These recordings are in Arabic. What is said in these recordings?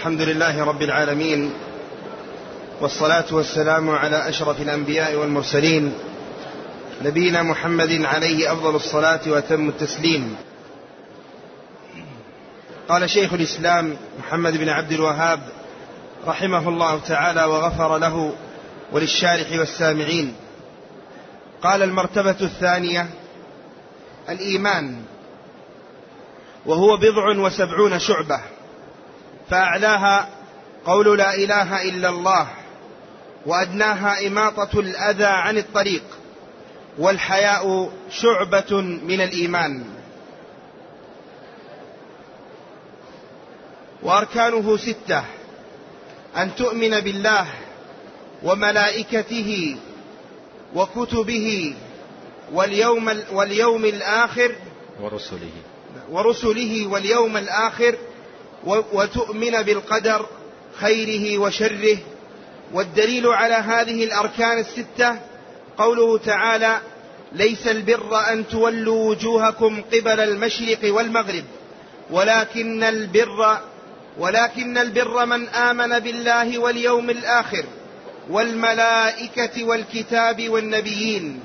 الحمد لله رب العالمين، والصلاة والسلام على أشرف الأنبياء والمرسلين، نبينا محمد عليه أفضل الصلاة وأتم التسليم. قال شيخ الإسلام محمد بن عبد الوهاب رحمه الله تعالى وغفر له وللشارح والسامعين، قال: المرتبة الثانية الإيمان، وهو 70 شعبة، فأعلاها قول لا إله إلا الله، وأدناها إماطة الأذى عن الطريق، والحياء شعبة من الإيمان. وأركانه 6: أن تؤمن بالله وملائكته وكتبه واليوم الآخر ورسله واليوم الآخر، وتؤمن بالقدر خيره وشره. والدليل على هذه الأركان 6 قوله تعالى: ليس البر أن تولوا وجوهكم قبل المشرق والمغرب، ولكن البر من آمن بالله واليوم الآخر والملائكة والكتاب والنبيين.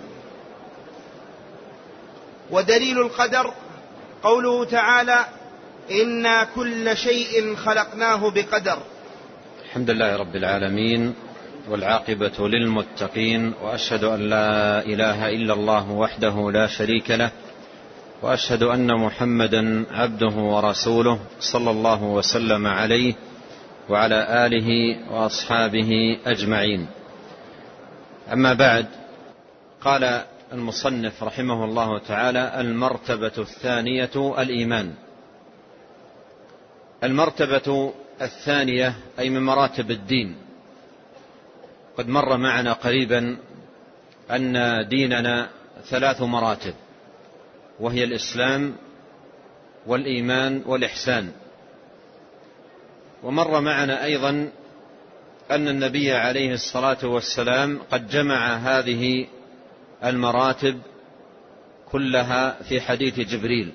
ودليل القدر قوله تعالى: إنا كل شيء خلقناه بقدر. الحمد لله رب العالمين، والعاقبة للمتقين، وأشهد أن لا إله إلا الله وحده لا شريك له، وأشهد أن محمدا عبده ورسوله صلى الله وسلم عليه وعلى آله وأصحابه أجمعين. أما بعد، قال المصنف رحمه الله تعالى: المرتبة الثانية الإيمان. المرتبة الثانية أي من مراتب الدين. قد مر معنا قريبا أن ديننا 3 مراتب، وهي الإسلام والإيمان والإحسان. ومر معنا أيضا أن النبي عليه الصلاة والسلام قد جمع هذه المراتب كلها في حديث جبريل،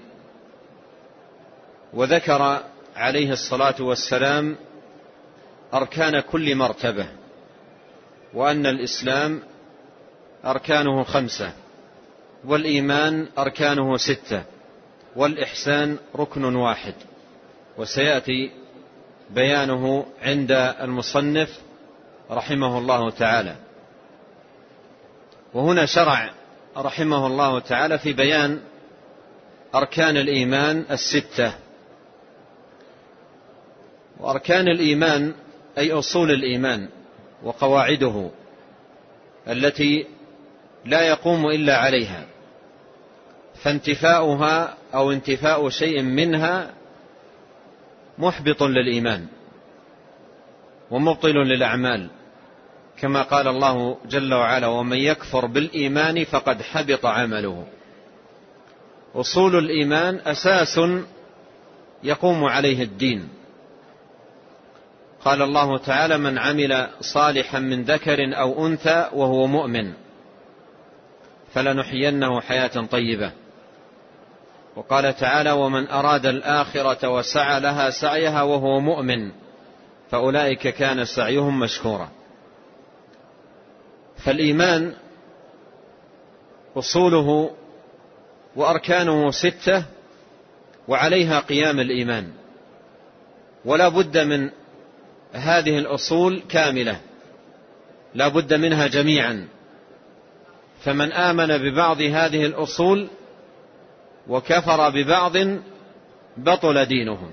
وذكر عليه الصلاة والسلام أركان كل مرتبة، وأن الإسلام أركانه 5، والإيمان أركانه 6، والإحسان ركن واحد، وسيأتي بيانه عند المصنف رحمه الله تعالى. وهنا شرع رحمه الله تعالى في بيان أركان الإيمان 6. وأركان الإيمان أي أصول الإيمان وقواعده التي لا يقوم إلا عليها، فانتفاؤها أو انتفاء شيء منها محبط للإيمان ومبطل للأعمال، كما قال الله جل وعلا: ومن يكفر بالإيمان فقد حبط عمله. أصول الإيمان أساس يقوم عليه الدين. قال الله تعالى: من عمل صالحا من ذكر أو أنثى وهو مؤمن فلنحيينه حياة طيبة. وقال تعالى: ومن أراد الآخرة وسعى لها سعيها وهو مؤمن فأولئك كان سعيهم مشكورا. فالإيمان أصوله وأركانه 6، وعليها قيام الإيمان، ولا بد من هذه الأصول كاملة، لا بد منها جميعا. فمن آمن ببعض هذه الأصول وكفر ببعض بطل دينه،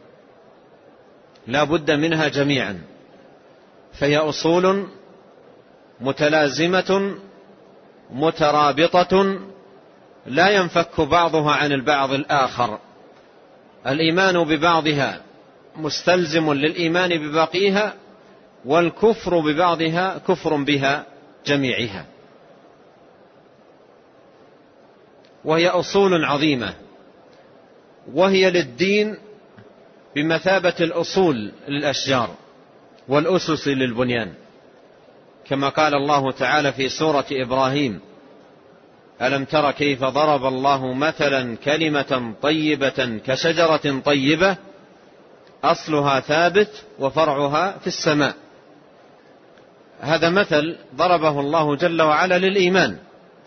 لا بد منها جميعا، فهي أصول متلازمة مترابطة لا ينفك بعضها عن البعض الآخر. الإيمان ببعضها مستلزم للإيمان بباقيها، والكفر ببعضها كفر بها جميعها. وهي أصول عظيمة، وهي للدين بمثابة الأصول للأشجار والأسس للبنيان، كما قال الله تعالى في سورة إبراهيم: ألم تر كيف ضرب الله مثلا كلمة طيبة كشجرة طيبة أصلها ثابت وفرعها في السماء. هذا مثل ضربه الله جل وعلا للإيمان،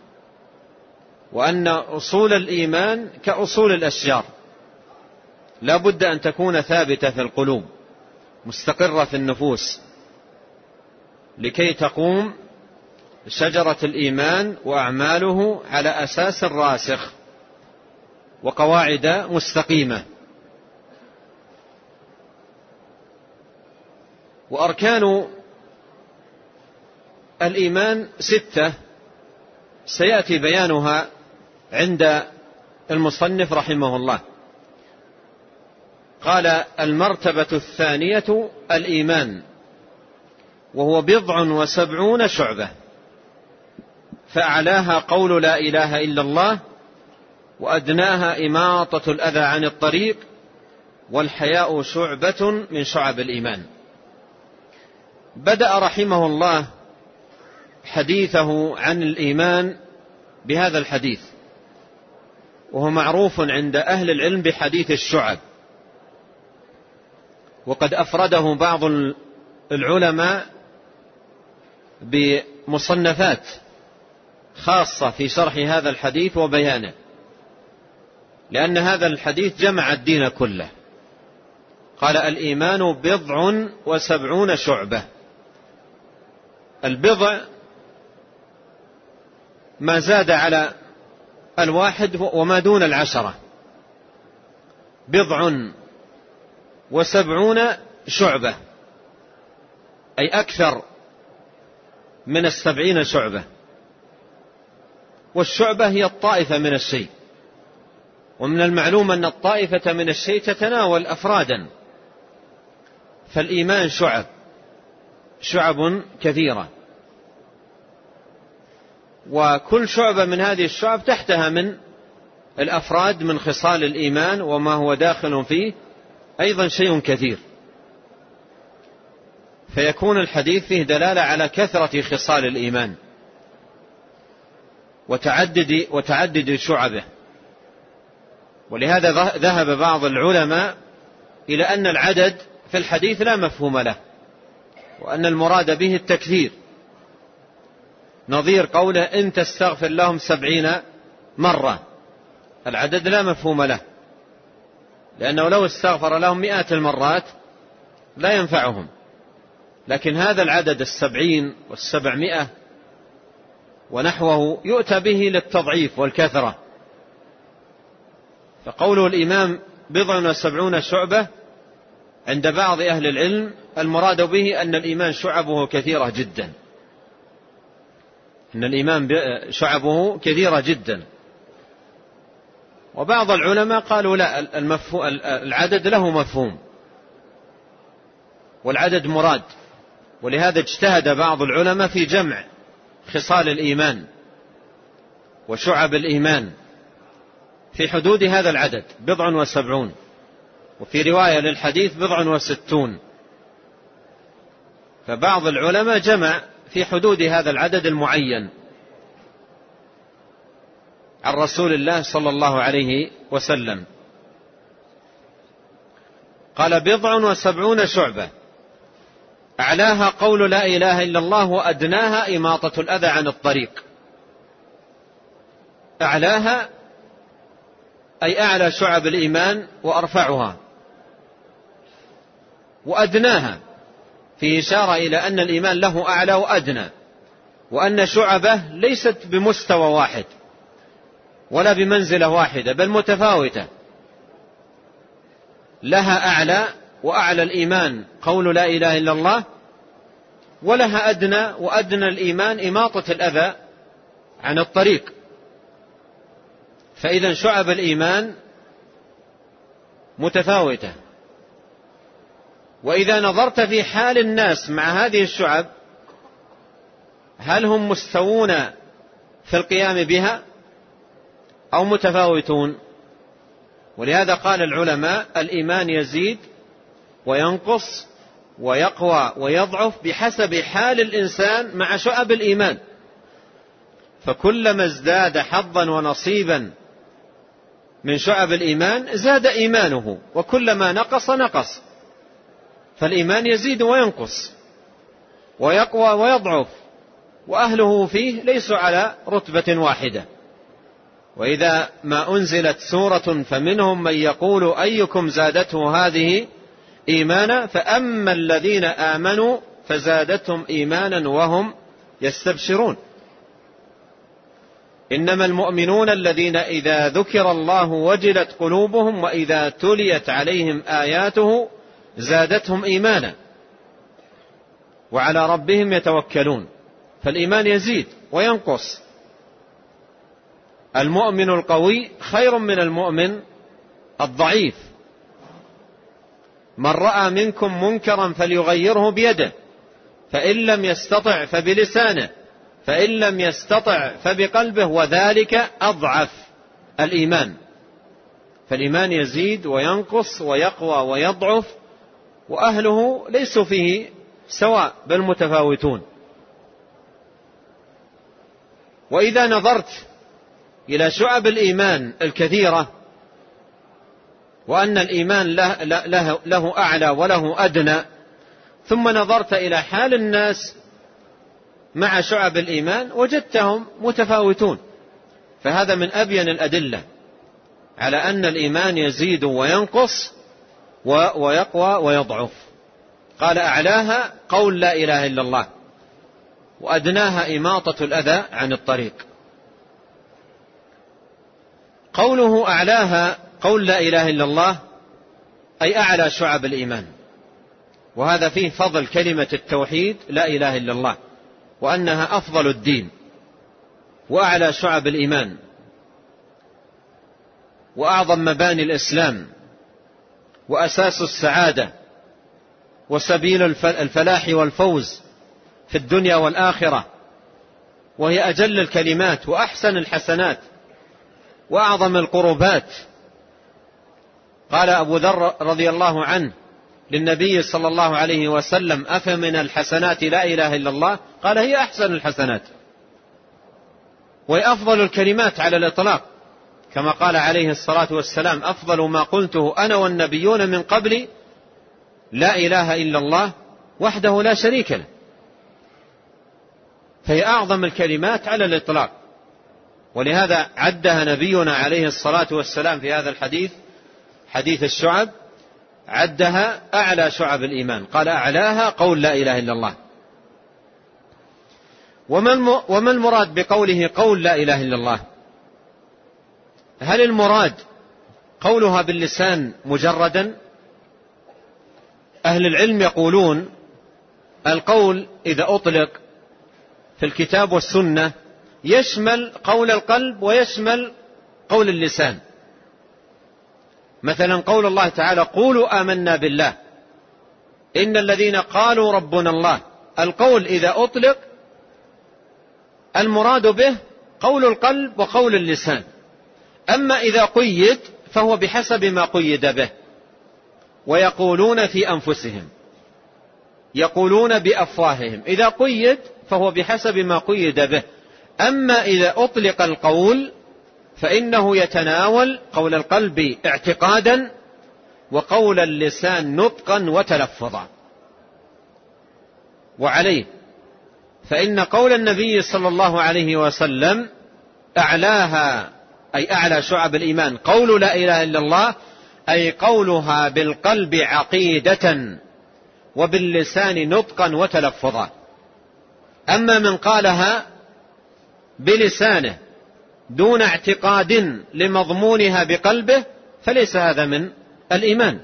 وأن أصول الإيمان كأصول الأشجار، لا بد أن تكون ثابتة في القلوب مستقرة في النفوس لكي تقوم شجرة الإيمان وأعماله على أساس راسخ وقواعد مستقيمة. وأركان الإيمان 6 سيأتي بيانها عند المصنف رحمه الله. قال: المرتبة الثانية الإيمان، وهو 70 شعبة، فأعلاها قول لا إله إلا الله، وأدناها إماطة الأذى عن الطريق، والحياء شعبة من شعب الإيمان. بدأ رحمه الله حديثه عن الإيمان بهذا الحديث، وهو معروف عند أهل العلم بحديث الشعب، وقد أفرده بعض العلماء بمصنفات خاصة في شرح هذا الحديث وبيانه، لأن هذا الحديث جمع الدين كله. قال: الإيمان 70 شعبة. البضع ما زاد على 1 وما دون 10، 70 شعبة، أي أكثر من 70 شعبة. والشعبة هي الطائفة من الشيء، ومن المعلوم أن الطائفة من الشيء تتناول أفرادا، فالإيمان شعب كثيرة، وكل شعبة من هذه الشعب تحتها من الأفراد من خصال الإيمان وما هو داخل فيه أيضا شيء كثير، فيكون الحديث فيه دلالة على كثرة خصال الإيمان وتعدد شعبه. ولهذا ذهب بعض العلماء إلى أن العدد في الحديث لا مفهوم له، وأن المراد به التكثير، نظير قوله: إن تستغفر لهم 70 مرة. العدد لا مفهوم له، لأنه لو استغفر لهم 100 المرات لا ينفعهم، لكن هذا العدد 70 و700 ونحوه يؤتى به للتضعيف والكثرة. فقوله الإمام 70 شعبة عند بعض أهل العلم المراد به أن الإيمان شعبه كثيرة جدا، أن الإيمان شعبه كثيرة جدا. وبعض العلماء قالوا لا، العدد له مفهوم والعدد مراد، ولهذا اجتهد بعض العلماء في جمع خصال الإيمان وشعب الإيمان في حدود هذا العدد 70، وفي رواية للحديث 60. فبعض العلماء جمع في حدود هذا العدد المعين عن رسول الله صلى الله عليه وسلم. قال: 70 شعبة، أعلاها قول لا إله إلا الله، وأدناها إماطة الأذى عن الطريق. أعلاها أي أعلى شعب الإيمان وأرفعها، وأدناها في إشارة إلى أن الإيمان له أعلى وأدنى، وأن شعبه ليست بمستوى واحد ولا بمنزلة واحدة، بل متفاوتة، لها أعلى، وأعلى الإيمان قول لا إله إلا الله، ولها أدنى، وأدنى الإيمان إماطة الأذى عن الطريق. فإذا شعب الإيمان متفاوتة. وإذا نظرت في حال الناس مع هذه الشعب، هل هم مستوون في القيام بها أو متفاوتون؟ ولهذا قال العلماء: الإيمان يزيد وينقص ويقوى ويضعف بحسب حال الإنسان مع شعب الإيمان، فكلما ازداد حظا ونصيبا من شعب الإيمان زاد إيمانه، وكلما نقص نقص. فالإيمان يزيد وينقص ويقوى ويضعف، وأهله فيه ليسوا على رتبة واحدة. وإذا ما أنزلت سورة فمنهم من يقول أيكم زادته هذه إيمانا، فأما الذين آمنوا فزادتهم إيمانا وهم يستبشرون. إنما المؤمنون الذين إذا ذكر الله وجلت قلوبهم وإذا تليت عليهم آياته زادتهم إيمانا وعلى ربهم يتوكلون. فالإيمان يزيد وينقص. المؤمن القوي خير من المؤمن الضعيف. من رأى منكم منكرا فليغيره بيده، فإن لم يستطع فبلسانه، فإن لم يستطع فبقلبه، وذلك أضعف الإيمان. فالإيمان يزيد وينقص ويقوى ويضعف، وأهله ليسوا فيه سواء بل متفاوتون. وإذا نظرت إلى شعب الإيمان الكثيرة، وأن الإيمان له أعلى وله أدنى، ثم نظرت إلى حال الناس مع شعب الإيمان وجدتهم متفاوتون. فهذا من أبين الأدلة على أن الإيمان يزيد وينقص ويقوى ويضعف. قال أعلاها قول لا إله إلا الله، وأدناها إماطة الأذى عن الطريق. قوله أعلاها قول لا إله إلا الله أي أعلى شعب الإيمان، وهذا فيه فضل كلمة التوحيد لا إله إلا الله، وأنها أفضل الدين وأعلى شعب الإيمان وأعظم مباني الإسلام وأساس السعادة وسبيل الفلاح والفوز في الدنيا والآخرة، وهي أجل الكلمات وأحسن الحسنات وأعظم القربات. قال أبو ذر رضي الله عنه للنبي صلى الله عليه وسلم: أفمن الحسنات لا إله إلا الله؟ قال: هي أحسن الحسنات وهي أفضل الكلمات على الإطلاق، كما قال عليه الصلاة والسلام: أفضل ما قلته أنا والنبيون من قبلي لا إله إلا الله وحده لا شريك له. فهي أعظم الكلمات على الإطلاق، ولهذا عدها نبينا عليه الصلاة والسلام في هذا الحديث، حديث الشعب، عدها أعلى شعب الإيمان، قال: أعلاها قول لا إله إلا الله. وما المراد بقوله قول لا إله إلا الله؟ هل المراد قولها باللسان مجردا؟ أهل العلم يقولون القول إذا أطلق في الكتاب والسنة يشمل قول القلب ويشمل قول اللسان. مثلا قول الله تعالى: قولوا آمنا بالله، إن الذين قالوا ربنا الله. القول إذا أطلق المراد به قول القلب وقول اللسان، أما إذا قيد فهو بحسب ما قيد به. ويقولون في أنفسهم، يقولون بأفواههم، إذا قيد فهو بحسب ما قيد به. أما إذا أطلق القول فإنه يتناول قول القلب اعتقادا وقول اللسان نطقا وتلفظا. وعليه فإن قول النبي صلى الله عليه وسلم أعلاها أي أعلى شعب الإيمان قول لا إله إلا الله، أي قولها بالقلب عقيدة وباللسان نطقا وتلفظا. أما من قالها بلسانه دون اعتقاد لمضمونها بقلبه فليس هذا من الإيمان.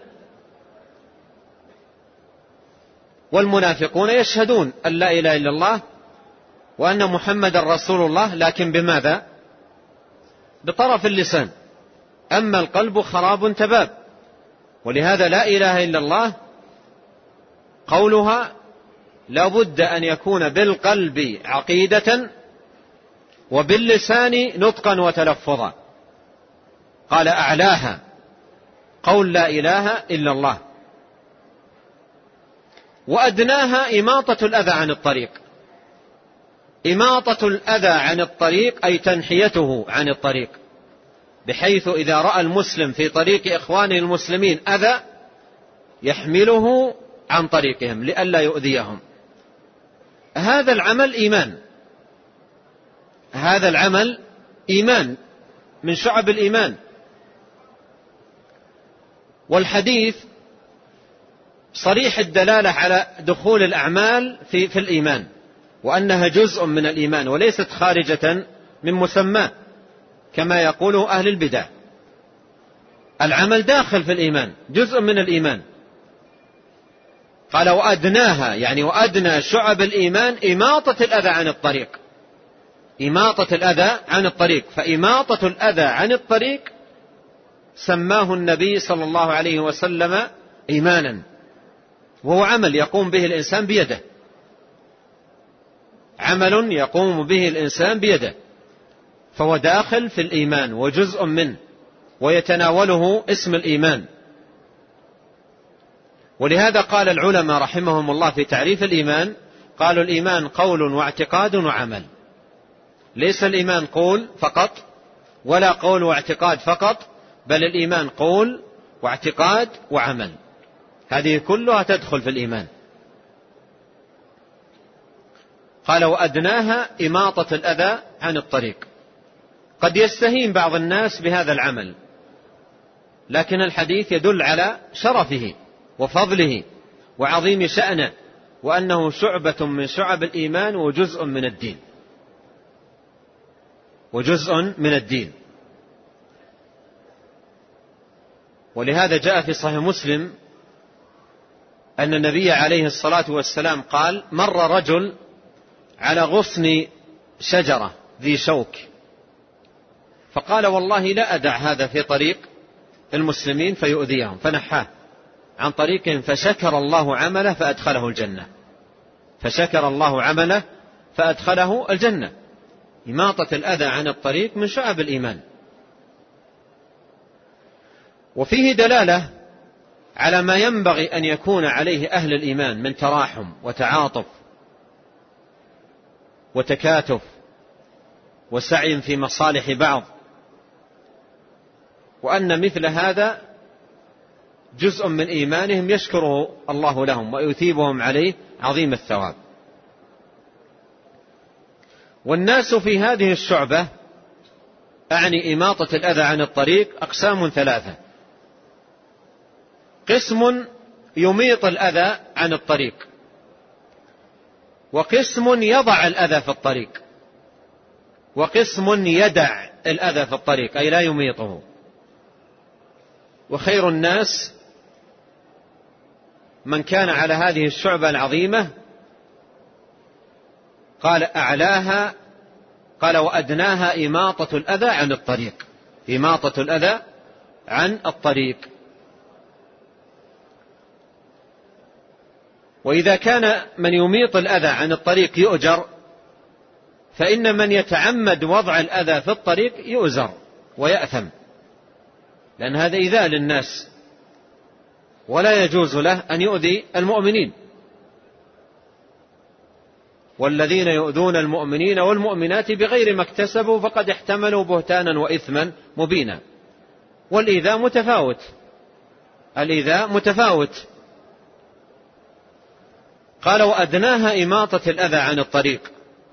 والمنافقون يشهدون أن لا إله إلا الله وأن محمد رسول الله، لكن بماذا؟ بطرف اللسان، أما القلب خراب تباب. ولهذا لا إله إلا الله قولها لا بد أن يكون بالقلب عقيدة وباللسان نطقا وتلفظا. قال أعلاها قول لا إله إلا الله، وأدناها إماطة الأذى عن الطريق. إماطة الأذى عن الطريق أي تنحيته عن الطريق، بحيث إذا رأى المسلم في طريق إخوانه المسلمين أذى يحمله عن طريقهم لئلا يؤذيهم. هذا العمل إيمان، هذا العمل إيمان من شعب الإيمان. والحديث صريح الدلالة على دخول الأعمال في الإيمان، وأنها جزء من الإيمان وليست خارجة من مسماه كما يقول أهل البدع. العمل داخل في الإيمان، جزء من الإيمان. قال وأدناها، يعني وأدنى شعب الإيمان إماطة الأذى عن الطريق، إماطة الأذى عن الطريق. فإماطة الأذى عن الطريق سماه النبي صلى الله عليه وسلم إيمانا، وهو عمل يقوم به الإنسان بيده، عمل يقوم به الإنسان بيده، فهو داخل في الإيمان وجزء منه ويتناوله اسم الإيمان. ولهذا قال العلماء رحمهم الله في تعريف الإيمان، قالوا الإيمان قول واعتقاد وعمل. ليس الإيمان قول فقط ولا قول واعتقاد فقط، بل الإيمان قول واعتقاد وعمل، هذه كلها تدخل في الإيمان. قال وأدناها إماطة الأذى عن الطريق. قد يستهين بعض الناس بهذا العمل، لكن الحديث يدل على شرفه وفضله وعظيم شأنه، وأنه شعبة من شعب الإيمان وجزء من الدين، وجزء من الدين. ولهذا جاء في صحيح مسلم أن النبي عليه الصلاة والسلام قال مر رجل على غصن شجرة ذي شوك، فقال والله لا أدع هذا في طريق المسلمين فيؤذيهم، فنحاه عن طريقهم، فشكر الله عمله فأدخله الجنة، فشكر الله عمله فأدخله الجنة. إماطة الأذى عن الطريق من شعب الإيمان. وفيه دلالة على ما ينبغي أن يكون عليه أهل الإيمان من تراحم وتعاطف وتكاتف وسعي في مصالح بعض، وأن مثل هذا جزء من إيمانهم يشكره الله لهم ويثيبهم عليه عظيم الثواب. والناس في هذه الشعبة، أعني إماطة الأذى عن الطريق، أقسام ثلاثة: قسم يميط الأذى عن الطريق، وقسم يضع الأذى في الطريق، وقسم يدع الأذى في الطريق أي لا يميطه. وخير الناس من كان على هذه الشعبة العظيمة. قال أعلاها، قال وأدناها إماطة الأذى عن الطريق، إماطة الأذى عن الطريق. وإذا كان من يميط الأذى عن الطريق يؤجر، فإن من يتعمد وضع الأذى في الطريق يؤجر ويأثم، لأن هذا إيذاء للناس، ولا يجوز له أن يؤذي المؤمنين. والذين يؤذون المؤمنين والمؤمنات بغير ما اكتسبوا فقد احتملوا بهتانا وإثما مبينا. والإيذاء متفاوت، الإيذاء متفاوت. قال وأدناها إماطة الأذى عن الطريق.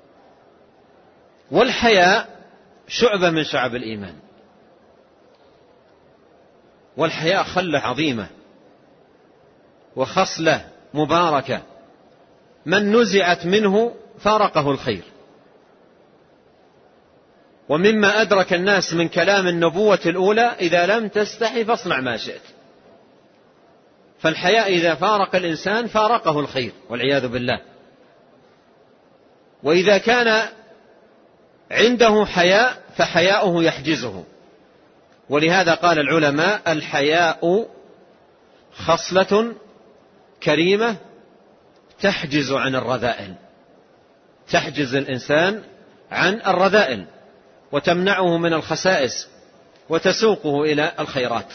والحياء شعبة من شعب الإيمان، والحياء خلة عظيمة وخصلة مباركة، من نزعت منه فارقه الخير. ومما أدرك الناس من كلام النبوة الأولى إذا لم تستحي فاصنع ما شئت. فالحياء إذا فارق الإنسان فارقه الخير والعياذ بالله. وإذا كان عنده حياء فحياؤه يحجزه. ولهذا قال العلماء الحياء خصلة كريمة تحجز عن الرذائل، تحجز الإنسان عن الرذائل وتمنعه من الخسائس وتسوقه إلى الخيرات.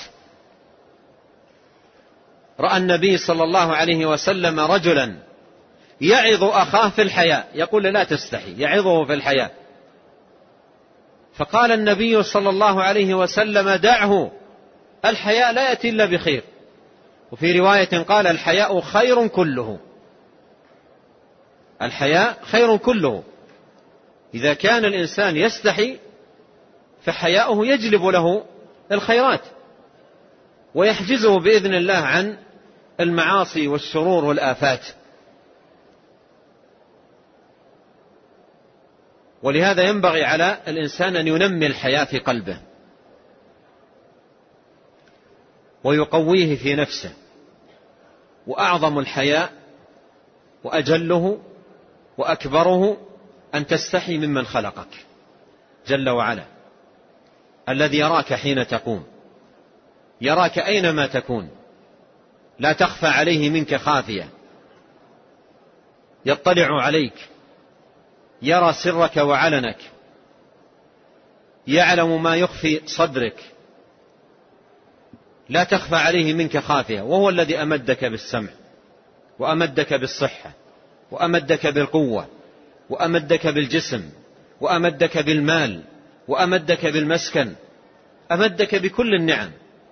رأى النبي صلى الله عليه وسلم رجلا يعظ أخاه في الحياء، يقول لا تستحي، يعظه في الحياء، فقال النبي صلى الله عليه وسلم دعه، الحياء لا يأتي إلا بخير، وفي رواية قال الحياء خير كله. الحياء خير كله. إذا كان الإنسان يستحي فحياؤه يجلب له الخيرات ويحجزه بإذن الله عن المعاصي والشرور والآفات. ولهذا ينبغي على الإنسان أن ينمي الحياء في قلبه ويقويه في نفسه. وأعظم الحياء وأجله وأكبره أن تستحي ممن خلقك جل وعلا، الذي يراك حين تقوم، يراك أينما تكون، لا تخفى عليه منك خافية، يطلع عليك، يرى سرك وعلنك، يعلم ما يخفي صدرك، لا تخفى عليه منك خافية. وهو الذي أمدك بالسمع وأمدك بالصحة وأمدك بالقوة وأمدك بالجسم وأمدك بالمال وأمدك بالمسكن، أمدك بكل النعم.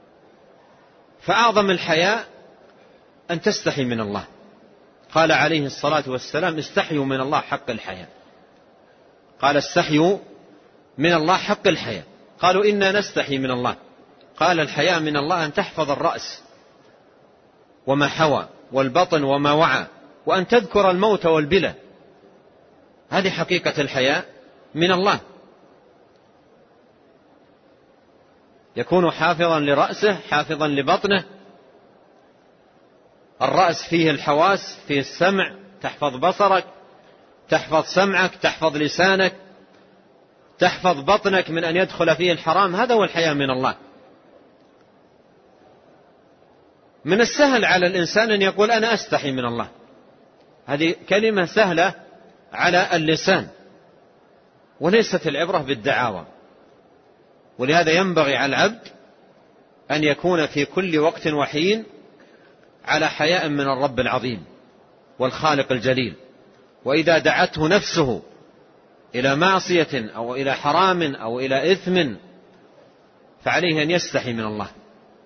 فأعظم الحياء أن تستحي من الله. قال عليه الصلاة والسلام استحيوا من الله حق الحياء. قال استحيوا من الله حق الحياء. قالوا إنا نستحي من الله. قال الحياء من الله أن تحفظ الرأس وما حوى والبطن وما وعى، وأن تذكر الموت والبلى. هذه حقيقة الحياء من الله. يكون حافظا لرأسه، حافظا لبطنه. الرأس فيه الحواس، فيه السمع، تحفظ بصرك، تحفظ سمعك، تحفظ لسانك، تحفظ بطنك من أن يدخل فيه الحرام. هذا هو الحياء من الله. من السهل على الإنسان أن يقول أنا أستحي من الله. هذه كلمة سهلة على اللسان، وليست العبرة بالدعاوى. ولهذا ينبغي على العبد أن يكون في كل وقت وحين على حياء من الرب العظيم والخالق الجليل. وإذا دعته نفسه إلى معصية أو إلى حرام أو إلى إثم فعليه أن يستحي من الله.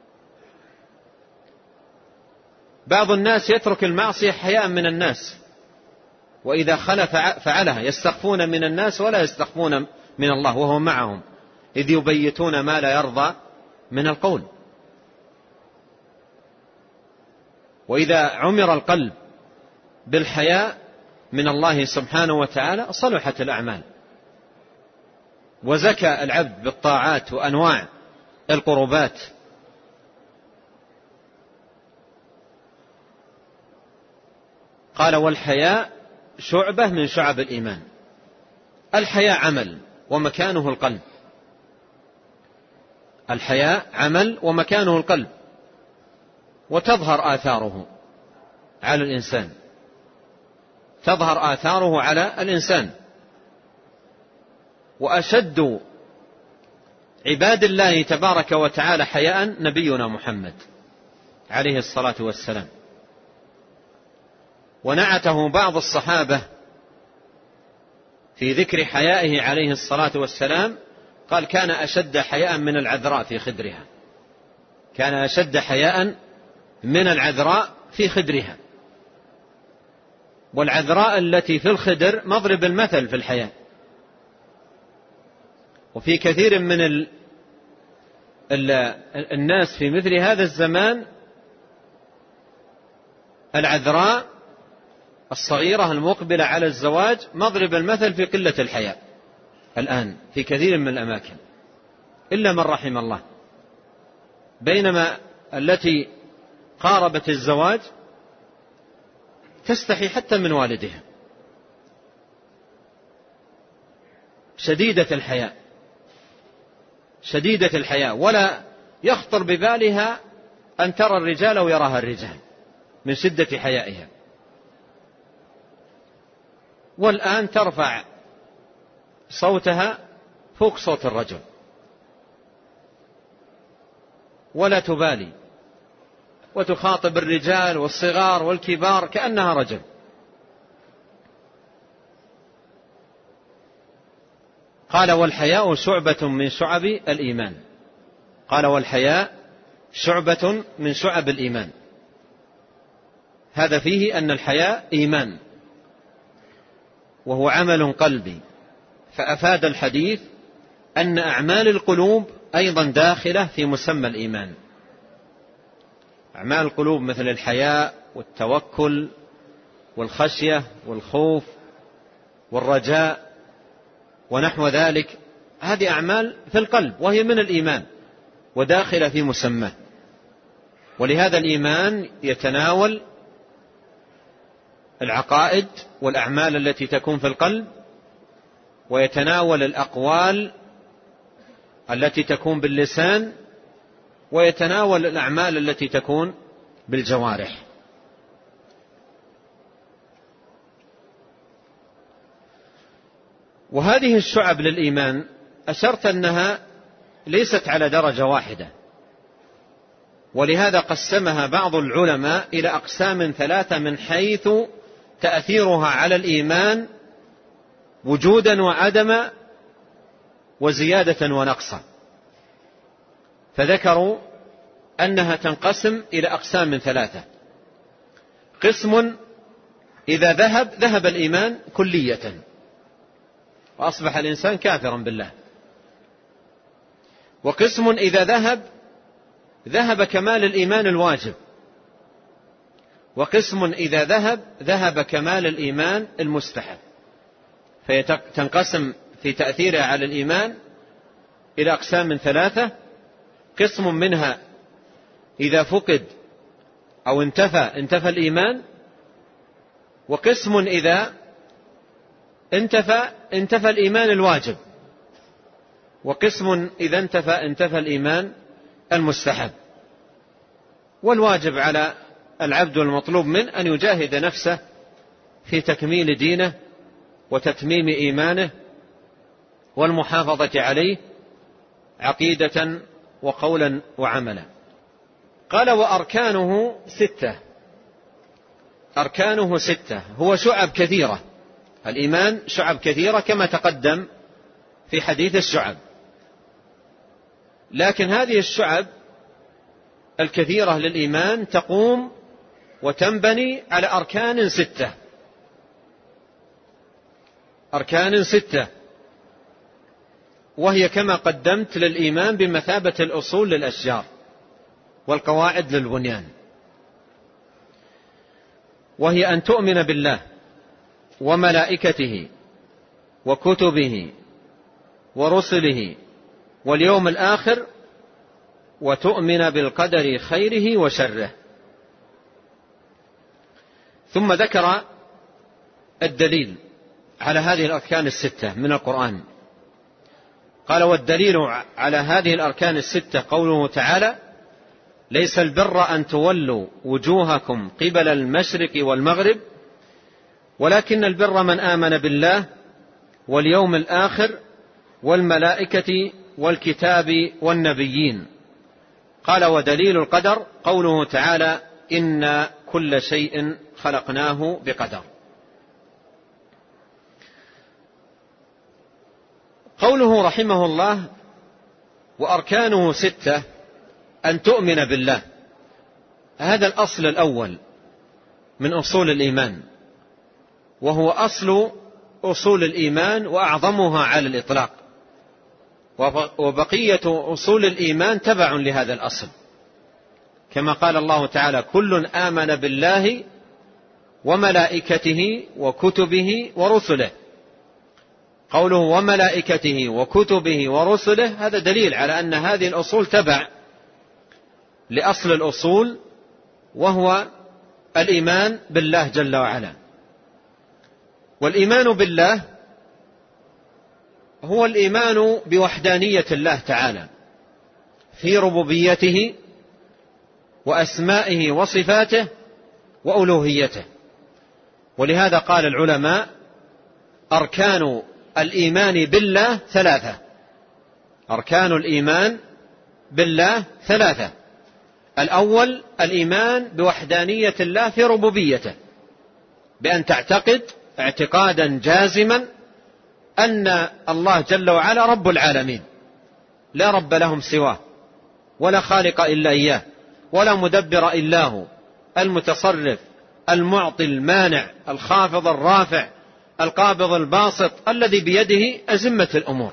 بعض الناس يترك المعصية حياء من الناس، وإذا خلف فعلها. يستخفون من الناس ولا يستخفون من الله وهو معهم، إذ يبيتون ما لا يرضى من القول. وإذا عمر القلب بالحياء من الله سبحانه وتعالى صلحت الأعمال، وزكى العبد بالطاعات وأنواع القربات. قال والحياء شعبة من شعب الإيمان. الحياء عمل ومكانه القلب. الحياء عمل ومكانه القلب، وتظهر آثاره على الإنسان، تظهر آثاره على الإنسان. وأشد عباد الله تبارك وتعالى حياء نبينا محمد عليه الصلاة والسلام. ونعته بعض الصحابة في ذكر حيائه عليه الصلاة والسلام، قال كان أشد حياء من العذراء في خدرها. كان أشد حياء من العذراء في خدرها. والعذراء التي في الخدر مضرب المثل في الحياء. وفي كثير من الناس في مثل هذا الزمان العذراء الصغيرة المقبلة على الزواج مضرب المثل في قلة الحياء الآن في كثير من الأماكن إلا من رحم الله. بينما التي قاربت الزواج تستحي حتى من والدها، شديدة الحياء، شديدة الحياء، ولا يخطر ببالها أن ترى الرجال ويراها الرجال من شدة حيائها. والآن ترفع صوتها فوق صوت الرجل ولا تبالي، وتخاطب الرجال والصغار والكبار كأنها رجل. قال والحياء شعبة من شعب الإيمان. قال والحياء شعبة من شعب الإيمان. هذا فيه أن الحياء إيمان وهو عمل قلبي، فأفاد الحديث أن أعمال القلوب أيضا داخلة في مسمى الإيمان. أعمال القلوب مثل الحياء والتوكل والخشية والخوف والرجاء ونحو ذلك، هذه أعمال في القلب وهي من الإيمان وداخلة في مسماه. ولهذا الإيمان يتناول العقائد والأعمال التي تكون في القلب، ويتناول الأقوال التي تكون باللسان، ويتناول الأعمال التي تكون بالجوارح. وهذه الشعب للإيمان أشرت أنها ليست على درجة واحدة، ولهذا قسمها بعض العلماء إلى أقسام ثلاثة من حيث تأثيرها على الإيمان وجودا وعدما وزيادة ونقصا. فذكروا أنها تنقسم إلى أقسام ثلاثة: قسم إذا ذهب الإيمان كلية وأصبح الإنسان كافرا بالله، وقسم إذا ذهب كمال الإيمان الواجب، وقسم إذا ذهب كمال الإيمان المستحب. فتنقسم في تأثيرها على الإيمان إلى أقسام ثلاثة: قسم منها إذا فقد أو انتفى الإيمان، وقسم إذا انتفى الإيمان الواجب، وقسم إذا انتفى الإيمان المستحب. والواجب على العبد المطلوب من أن يجاهد نفسه في تكميل دينه وتتميم إيمانه والمحافظة عليه عقيدة وقولا وعملا. قال: وأركانه 6. أركانه 6، هو شعب كثيرة. الإيمان شعب كثيرة كما تقدم في حديث الشعب، لكن هذه الشعب الكثيرة للإيمان تقوم وتنبني على أركان 6. أركان 6، وهي كما قدمت للإيمان بمثابة الأصول للأشجار والقواعد للبنيان. وهي أن تؤمن بالله وملائكته وكتبه ورسله واليوم الآخر، وتؤمن بالقدر خيره وشره. ثم ذكر الدليل على هذه الأركان 6 من القرآن. قال: والدليل على هذه الأركان 6 قوله تعالى: ليس البر أن تولوا وجوهكم قبل المشرق والمغرب ولكن البر من آمن بالله واليوم الآخر والملائكة والكتاب والنبيين. قال: ودليل القدر قوله تعالى: إن كل شيء خلقناه بقدر. قوله رحمه الله: وأركانه 6، أن تؤمن بالله. هذا الأصل الأول من أصول الإيمان، وهو أصل أصول الإيمان وأعظمها على الإطلاق، وبقية أصول الإيمان تبع لهذا الأصل، كما قال الله تعالى: كل آمن بالله وملائكته وكتبه ورسله. قوله وملائكته وكتبه ورسله هذا دليل على أن هذه الأصول تبع لأصل الأصول، وهو الإيمان بالله جل وعلا. والإيمان بالله هو الإيمان بوحدانية الله تعالى في ربوبيته وأسمائه وصفاته وألوهيته. ولهذا قال العلماء: أركان الإيمان بالله 3. أركان الإيمان بالله 3: الأول الإيمان بوحدانية الله في ربوبيته، بأن تعتقد اعتقادا جازما أن الله جل وعلا رب العالمين، لا رب لهم سواه، ولا خالق إلا إياه، ولا مدبر إلا هو، المتصرف المعطي المانع الخافض الرافع القابض الباسط الذي بيده أزمة الأمور.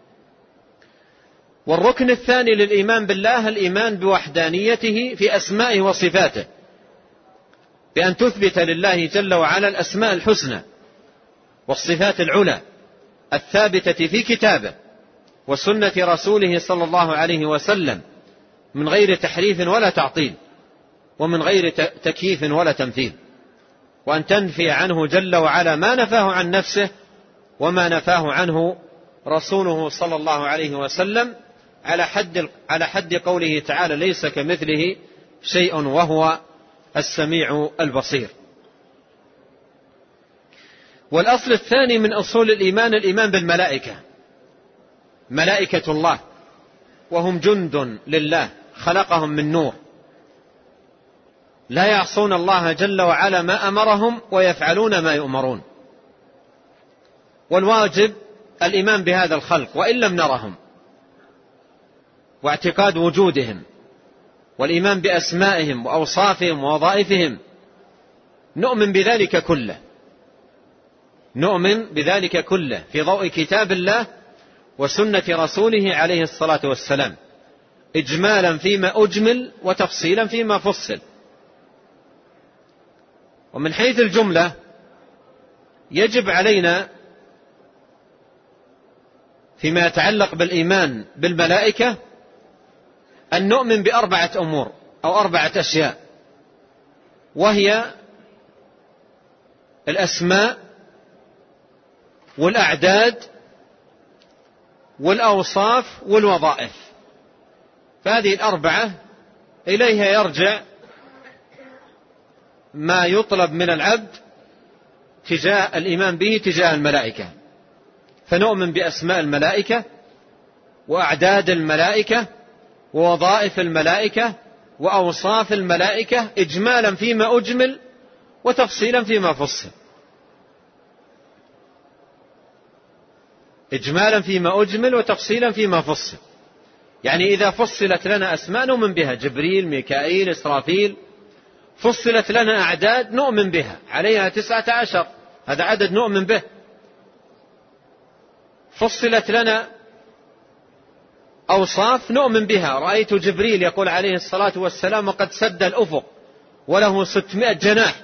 والركن الثاني للإيمان بالله الإيمان بوحدانيته في أسمائه وصفاته، بأن تثبت لله جل وعلا الأسماء الحسنى والصفات العلى الثابتة في كتابه وسنة رسوله صلى الله عليه وسلم من غير تحريف ولا تعطيل ومن غير تكييف ولا تمثيل، وأن تنفي عنه جل وعلا ما نفاه عن نفسه وما نفاه عنه رسوله صلى الله عليه وسلم على حد قوله تعالى: ليس كمثله شيء وهو السميع البصير. والأصل الثاني من أصول الإيمان الإيمان بالملائكة، ملائكة الله، وهم جند لله خلقهم من نور، لا يعصون الله جل وعلا ما أمرهم ويفعلون ما يؤمرون. والواجب الإيمان بهذا الخلق وإن لم نرهم، واعتقاد وجودهم، والإيمان بأسمائهم وأوصافهم ووظائفهم، نؤمن بذلك كله، نؤمن بذلك كله في ضوء كتاب الله وسنة رسوله عليه الصلاة والسلام، إجمالا فيما أجمل وتفصيلا فيما فصل. ومن حيث الجملة يجب علينا فيما يتعلق بالإيمان بالملائكة أن نؤمن بأربعة أمور أو أربعة أشياء، وهي الأسماء والأعداد والأوصاف والوظائف. فهذه الأربعة إليها يرجع ما يطلب من العبد تجاه الإيمان به تجاه الملائكة. فنؤمن بأسماء الملائكة وأعداد الملائكة ووظائف الملائكة وأوصاف الملائكة، إجمالا فيما أجمل وتفصيلا فيما فصل. إجمالا فيما أجمل وتفصيلا فيما فصل، يعني إذا فصلت لنا أسماء نؤمن بها، جبريل ميكائيل إسرافيل. فصلت لنا أعداد نؤمن بها، عليها 19، هذا عدد نؤمن به. فصلت لنا أوصاف نؤمن بها، رأيت جبريل يقول عليه الصلاة والسلام: وقد سد الأفق وله 600 جناح.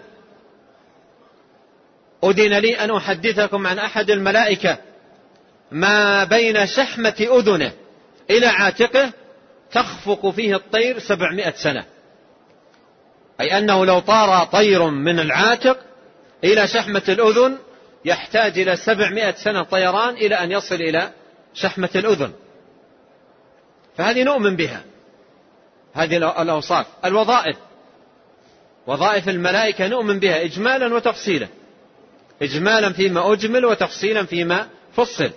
أذن لي أن أحدثكم عن أحد الملائكة ما بين شحمة أذنه إلى عاتقه تخفق فيه الطير 700 سنة، أي أنه لو طار طير من العاتق إلى شحمة الأذن يحتاج إلى 700 سنة طيران إلى أن يصل إلى شحمة الأذن. فهذه نؤمن بها، هذه الأوصاف. الوظائف، وظائف الملائكة نؤمن بها إجمالا وتفصيلا، إجمالا فيما أجمل وتفصيلا فيما فصل،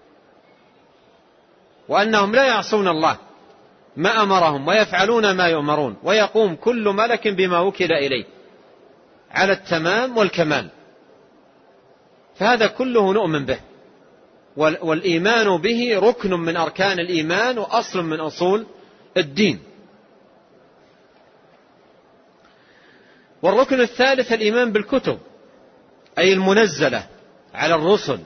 وأنهم لا يعصون الله ما أمرهم ويفعلون ما يؤمرون، ويقوم كل ملك بما وكل إليه على التمام والكمال. فهذا كله نؤمن به، والإيمان به ركن من أركان الإيمان وأصل من أصول الدين. والركن الثالث الإيمان بالكتب، أي المنزلة على الرسل،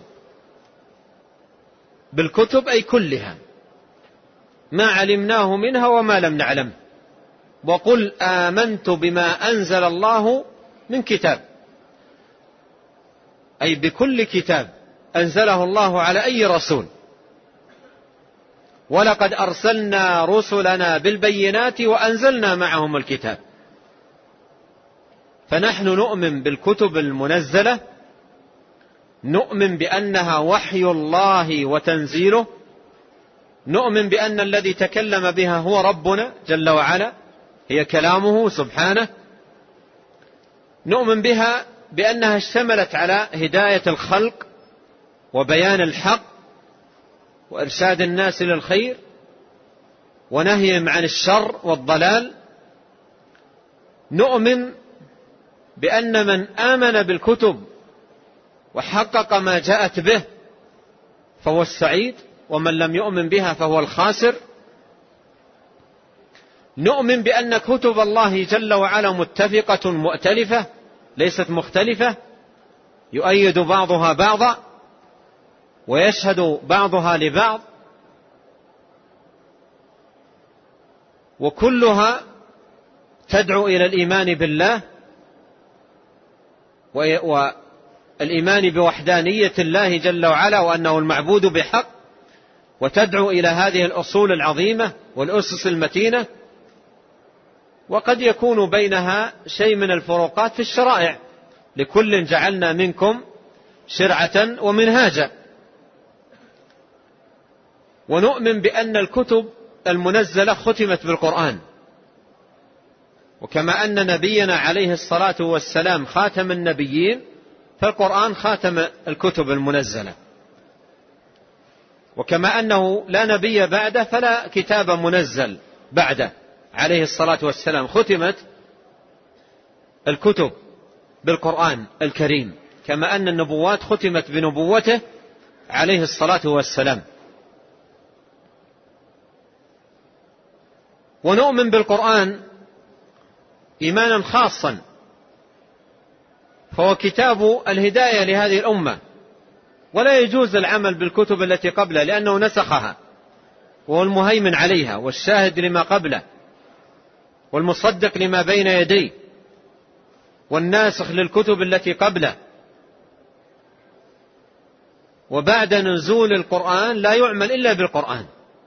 بالكتب أي كلها، ما علمناه منها وما لم نعلم. وقل آمنت بما أنزل الله من كتاب، أي بكل كتاب أنزله الله على أي رسول. ولقد أرسلنا رسلنا بالبينات وأنزلنا معهم الكتاب. فنحن نؤمن بالكتب المنزلة، نؤمن بأنها وحي الله وتنزيله، نؤمن بأن الذي تكلم بها هو ربنا جل وعلا، هي كلامه سبحانه. نؤمن بها بأنها اشتملت على هداية الخلق وبيان الحق وإرشاد الناس للخير ونهيهم عن الشر والضلال. نؤمن بأن من آمن بالكتب وحقق ما جاءت به فهو السعيد، ومن لم يؤمن بها فهو الخاسر. نؤمن بأن كتب الله جل وعلا متفقة مؤتلفة ليست مختلفة، يؤيد بعضها بعضا ويشهد بعضها لبعض، وكلها تدعو إلى الإيمان بالله والإيمان بوحدانية الله جل وعلا وأنه المعبود بحق، وتدعو إلى هذه الأصول العظيمة والأسس المتينة. وقد يكون بينها شيء من الفروقات في الشرائع، لكل جعلنا منكم شرعة ومنهاجا. ونؤمن بأن الكتب المنزلة ختمت بالقرآن، وكما أن نبينا عليه الصلاة والسلام خاتم النبيين، فالقرآن خاتم الكتب المنزلة. وكما أنه لا نبي بعده فلا كتاب منزل بعده عليه الصلاة والسلام، ختمت الكتب بالقرآن الكريم، كما أن النبوات ختمت بنبوته عليه الصلاة والسلام. ونؤمن بالقرآن إيمانا خاصا، فهو كتاب الهداية لهذه الأمة، ولا يجوز العمل بالكتب التي قبله لأنه نسخها، وهو المهيمن عليها والشاهد لما قبله والمصدق لما بين يديه والناسخ للكتب التي قبله. وبعد نزول القرآن لا يعمل إلا بالقرآن،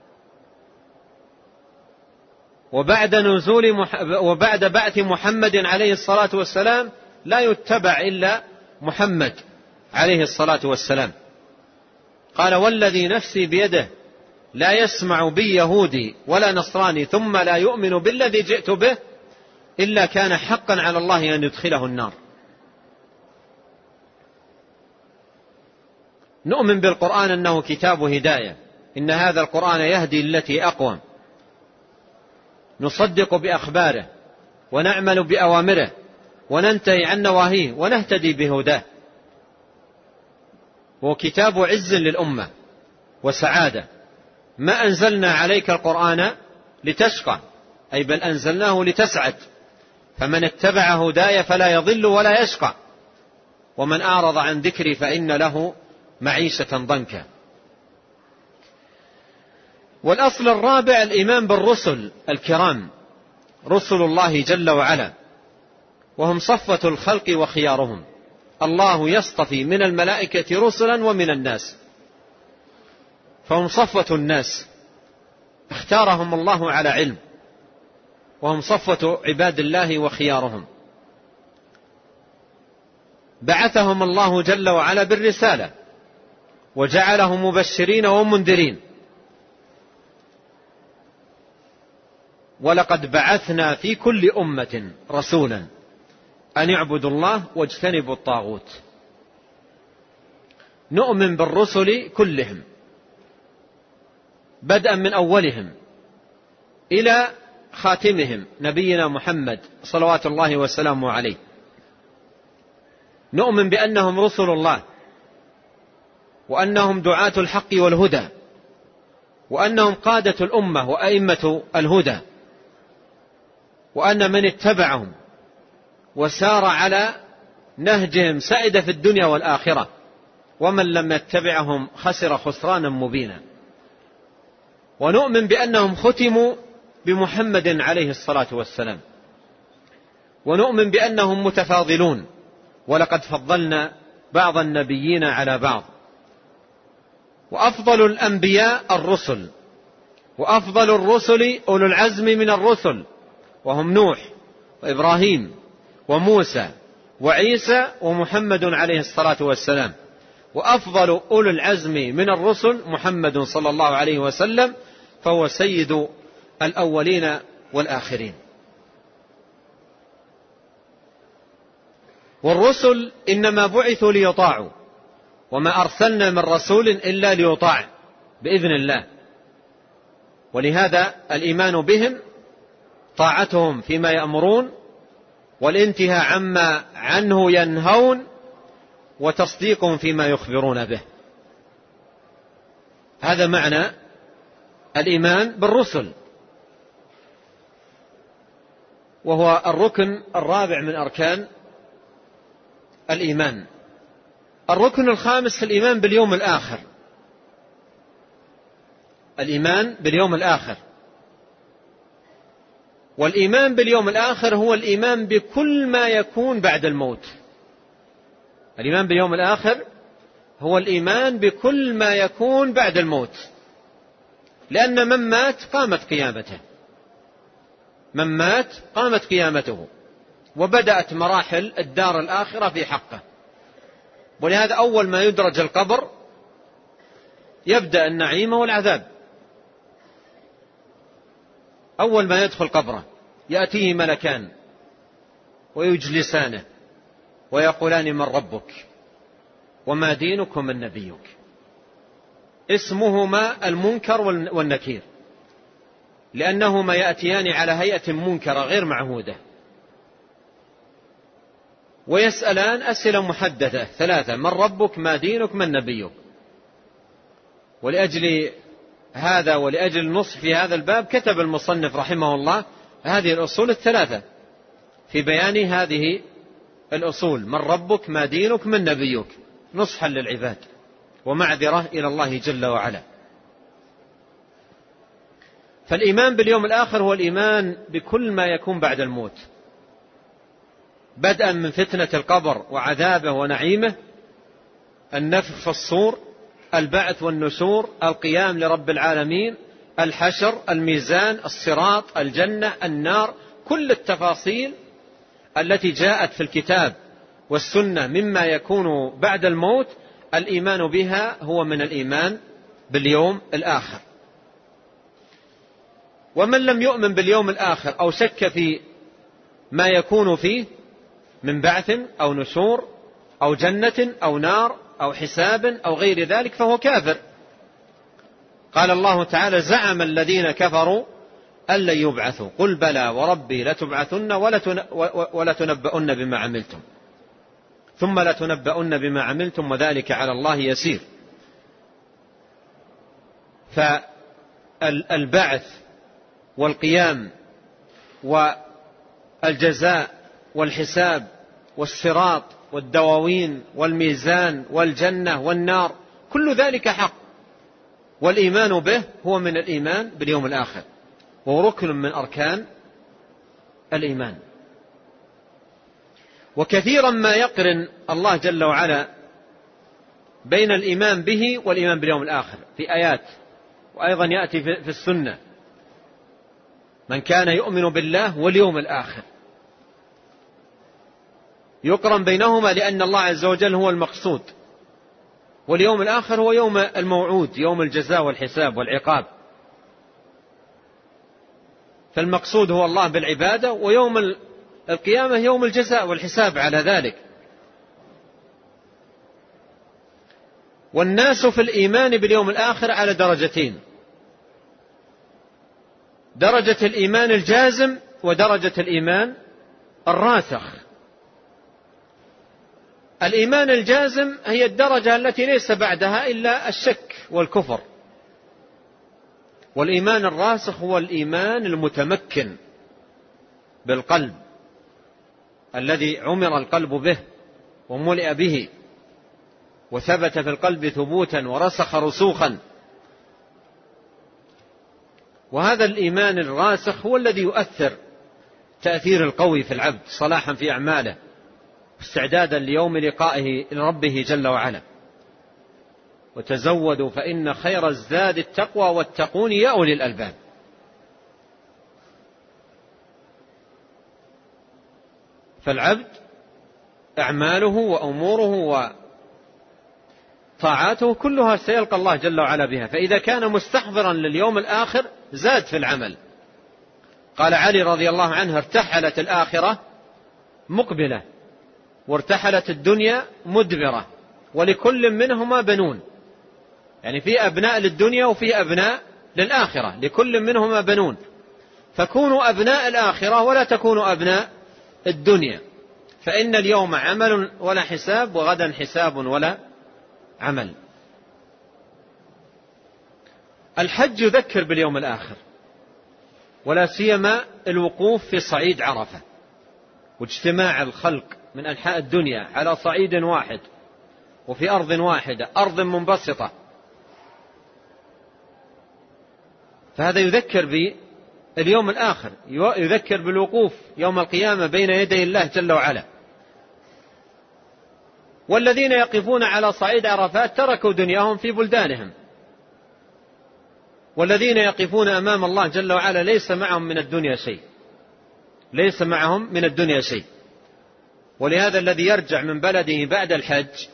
وبعد بعث محمد عليه الصلاة والسلام لا يتبع إلا محمد عليه الصلاة والسلام. قال: والذي نفسي بيده لا يسمع بي يهودي ولا نصراني ثم لا يؤمن بالذي جئت به إلا كان حقا على الله أن يدخله النار. نؤمن بالقرآن أنه كتاب هداية، إن هذا القرآن يهدي التي أقوم، نصدق بأخباره ونعمل بأوامره وننتهي عن نواهيه ونهتدي بهداه. هو كتاب عز للأمة وسعادة. ما أنزلنا عليك القرآن لتشقى، أي بل أنزلناه لتسعد، فمن اتبع هداي فلا يضل ولا يشقى، ومن أعرض عن ذكري فإن له معيشة ضنكا. والأصل الرابع الإيمان بالرسل الكرام، رسل الله جل وعلا، وهم صفوة الخلق وخيارهم. الله يصطفي من الملائكة رسلا ومن الناس، فهم صفوة الناس، اختارهم الله على علم، وهم صفوة عباد الله وخيارهم. بعثهم الله جل وعلا بالرسالة وجعلهم مبشرين ومنذرين. ولقد بعثنا في كل أمة رسولا أن يعبدوا الله واجتنبوا الطاغوت. نؤمن بالرسل كلهم بدءا من أولهم إلى خاتمهم نبينا محمد صلوات الله وسلامه عليه. نؤمن بأنهم رسل الله، وأنهم دعاة الحق والهدى، وأنهم قادة الأمة وأئمة الهدى، وأن من اتبعهم وسار على نهجهم سعد في الدنيا والآخرة، ومن لم يتبعهم خسر خسرانا مبينا. ونؤمن بأنهم ختموا بمحمد عليه الصلاة والسلام، ونؤمن بأنهم متفاضلون، ولقد فضلنا بعض النبيين على بعض. وأفضل الأنبياء الرسل، وأفضل الرسل أولو العزم من الرسل، وهم نوح وإبراهيم وموسى وعيسى ومحمد عليه الصلاة والسلام. وأفضل أولو العزم من الرسل محمد صلى الله عليه وسلم، فهو سيد الأولين والآخرين. والرسل إنما بعثوا ليطاعوا، وما أرسلنا من رسول إلا ليطاع بإذن الله. ولهذا الإيمان بهم طاعتهم فيما يأمرون، والانتهاء عما عنه ينهون، وتصديقهم فيما يخبرون به. هذا معنى الإيمان بالرسل، وهو الركن الرابع من أركان الإيمان. الركن الخامس الإيمان باليوم الآخر. الإيمان باليوم الآخر. والإيمان باليوم الآخر هو الإيمان بكل ما يكون بعد الموت. الإيمان باليوم الآخر هو الإيمان بكل ما يكون بعد الموت، لأن من مات قامت قيامته، من مات قامت قيامته، وبدأت مراحل الدار الآخرة في حقه. ولهذا أول ما يدرج القبر يبدأ النعيم والعذاب. أول ما يدخل قبره يأتيه ملكان ويجلسانه ويقولان من ربك وما دينك ومن نبيك. اسمهما المنكر والنكير، لأنهما يأتيان على هيئة منكرة غير معهودة، ويسألان أسئلة محددة ثلاثة: من ربك، ما دينك، من نبيك. ولأجل هذا ولأجل النص في هذا الباب كتب المصنف رحمه الله هذه الأصول الثلاثة في بيان هذه الأصول: من ربك، ما دينك، من نبيك، نصحا للعباد ومعذرة إلى الله جل وعلا. فالإيمان باليوم الآخر هو الإيمان بكل ما يكون بعد الموت، بدءا من فتنة القبر وعذابه ونعيمه، النفخ في الصور، البعث والنشور، القيام لرب العالمين، الحشر، الميزان، الصراط، الجنة، النار، كل التفاصيل التي جاءت في الكتاب والسنة مما يكون بعد الموت، الإيمان بها هو من الإيمان باليوم الآخر. ومن لم يؤمن باليوم الآخر أو شك في ما يكون فيه من بعث أو نشور أو جنة أو نار أو حساب أو غير ذلك فهو كافر. قال الله تعالى: زعم الذين كفروا أن لن يبعثوا قل بلى وربي لتبعثن ولتنبؤن بما عملتم ثم لتنبؤن بما عملتم وذلك على الله يسير. فالبعث والقيام والجزاء والحساب والصراط والدواوين والميزان والجنة والنار كل ذلك حق، والإيمان به هو من الإيمان باليوم الآخر، وهو ركن من أركان الإيمان. وكثيرا ما يقرن الله جل وعلا بين الإيمان به والإيمان باليوم الآخر في آيات، وأيضا يأتي في السنة: من كان يؤمن بالله واليوم الآخر. يقرن بينهما لأن الله عز وجل هو المقصود، واليوم الآخر هو يوم الموعود، يوم الجزاء والحساب والعقاب. فالمقصود هو الله بالعبادة، ويوم القيامة يوم الجزاء والحساب على ذلك. والناس في الإيمان باليوم الآخر على درجتين: درجة الإيمان الجازم ودرجة الإيمان الراسخ. الإيمان الجازم هي الدرجة التي ليس بعدها إلا الشك والكفر، والإيمان الراسخ هو الإيمان المتمكن بالقلب الذي عمر القلب به وملئ به وثبت في القلب ثبوتا ورسخ رسوخا. وهذا الإيمان الراسخ هو الذي يؤثر تأثير القوي في العبد صلاحا في أعماله استعدادا ليوم لقائه لربه جل وعلا. وتزودوا فإن خير الزاد التقوى واتقون يا أولي الألباب. فالعبد أعماله وأموره وطاعاته كلها سيلقى الله جل وعلا بها، فإذا كان مستحضرا لليوم الآخر زاد في العمل. قال علي رضي الله عنه: ارتحلت الآخرة مقبلة وارتحلت الدنيا مدبرة ولكل منهما بنون. يعني في أبناء للدنيا وفي أبناء للآخرة، لكل منهما بنون، فكونوا أبناء الآخرة ولا تكونوا أبناء الدنيا، فإن اليوم عمل ولا حساب وغدا حساب ولا عمل. الحج يذكر باليوم الآخر، ولا سيما الوقوف في صعيد عرفة واجتماع الخلق من أنحاء الدنيا على صعيد واحد وفي أرض واحدة، أرض منبسطة، فهذا يذكر باليوم الآخر، يذكر بالوقوف يوم القيامة بين يدي الله جل وعلا. والذين يقفون على صعيد عرفات تركوا دنياهم في بلدانهم، والذين يقفون أمام الله جل وعلا ليس معهم من الدنيا شيء، ليس معهم من الدنيا شيء. ولهذا الذي يرجع من بلده بعد الحج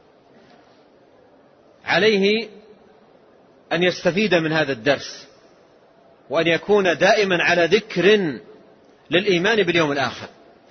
عليه أن يستفيد من هذا الدرس، وأن يكون دائما على ذكر للإيمان باليوم الآخر.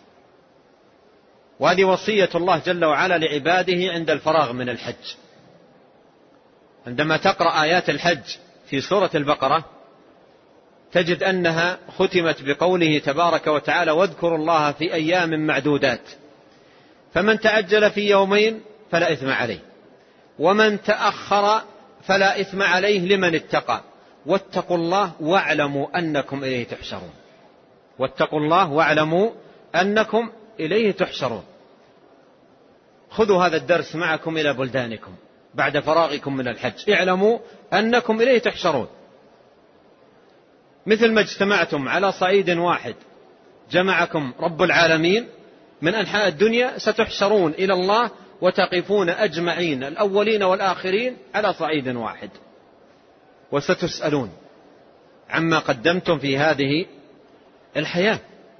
وهذه وصية الله جل وعلا لعباده عند الفراغ من الحج. عندما تقرأ آيات الحج في سورة البقرة تجد أنها ختمت بقوله تبارك وتعالى: واذكروا الله في أيام معدودات، فمن تعجل في يومين فلا إثم عليه، ومن تأخر فلا إثم عليه لمن اتقى، واتقوا الله واعلموا أنكم إليه تحشرون. واتقوا الله واعلموا أنكم إليه تحشرون. خذوا هذا الدرس معكم إلى بلدانكم بعد فراغكم من الحج، اعلموا أنكم إليه تحشرون. مثل ما اجتمعتم على صعيد واحد جمعكم رب العالمين من أنحاء الدنيا، ستحشرون إلى الله وتقفون أجمعين الأولين والآخرين على صعيد واحد، وستسألون عما قدمتم في هذه الحياة.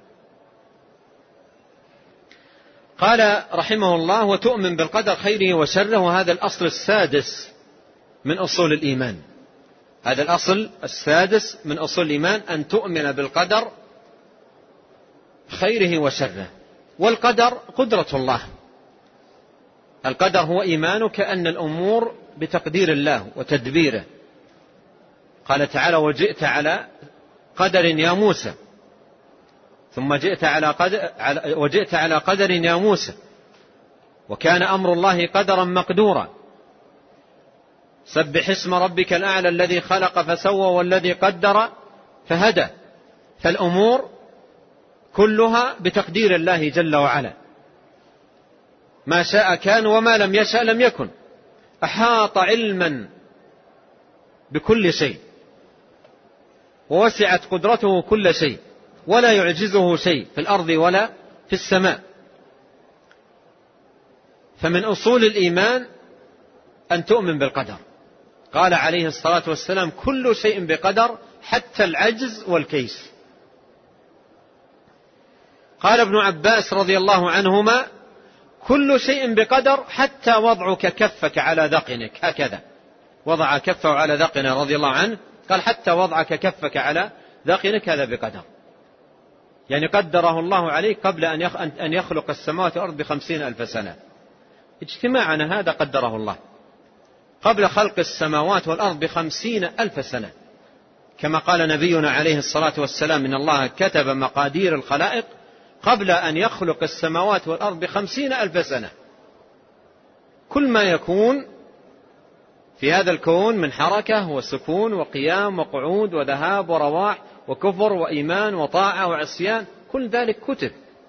قال رحمه الله: وتؤمن بالقدر خيره وشره. وهذا الأصل السادس من أصول الإيمان. هذا الأصل السادس من أصول الإيمان، أن تؤمن بالقدر خيره وشره. والقدر قدرة الله. القدر هو إيمانك أن الأمور بتقدير الله وتدبيره. قال تعالى: وجئت على قدر يا موسى، ثم وجئت على قدر يا موسى، وكان أمر الله قدرا مقدورا. سبح اسم ربك الأعلى الذي خلق فسوى والذي قدر فهدى. فالأمور كلها بتقدير الله جل وعلا، ما شاء كان وما لم يشأ لم يكن. أحاط علما بكل شيء، ووسعت قدرته كل شيء، ولا يعجزه شيء في الأرض ولا في السماء. فمن أصول الإيمان أن تؤمن بالقدر. قال عليه الصلاة والسلام: كل شيء بقدر حتى العجز والكيس. قال ابن عباس رضي الله عنهما: كل شيء بقدر حتى وضعك كفك على ذقنك. هكذا وضع كفه على ذقنه رضي الله عنه، قال: حتى وضعك كفك على ذقنك هذا بقدر. يعني قدره الله عليك قبل أن يخلق السماوات والأرض ب50,000 سنة. اجتماعنا هذا قدره الله قبل خلق السماوات والأرض ب50,000 سنة، كما قال نبينا عليه الصلاة والسلام: إن الله كتب مقادير الخلائق قبل أن يخلق السماوات والأرض ب50,000 سنة. كل ما يكون في هذا الكون من حركة وسكون وقيام وقعود وذهاب ورواح وكفر وإيمان وطاعة وعصيان، كل ذلك كتب.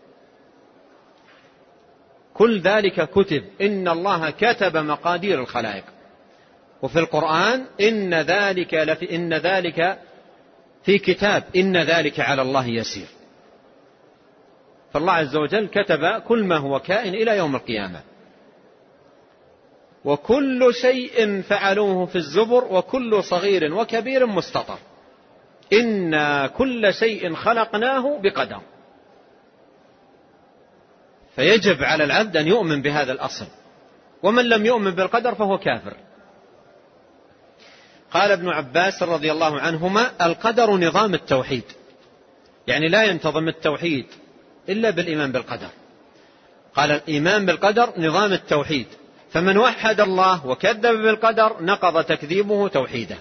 كل ذلك كتب. إن الله كتب مقادير الخلائق. وفي القرآن: إن ذلك في كتاب، إن ذلك على الله يسير. فالله عز وجل كتب كل ما هو كائن إلى يوم القيامة. وكل شيء فعلوه في الزبر، وكل صغير وكبير مستطر. إن كل شيء خلقناه بقدر. فيجب على العبد أن يؤمن بهذا الأصل، ومن لم يؤمن بالقدر فهو كافر. قال ابن عباس رضي الله عنهما: القدر نظام التوحيد، يعني لا ينتظم التوحيد إلا بالإيمان بالقدر. قال: الإيمان بالقدر نظام التوحيد، فمن وحد الله وكذب بالقدر نقض تكذيبه توحيده.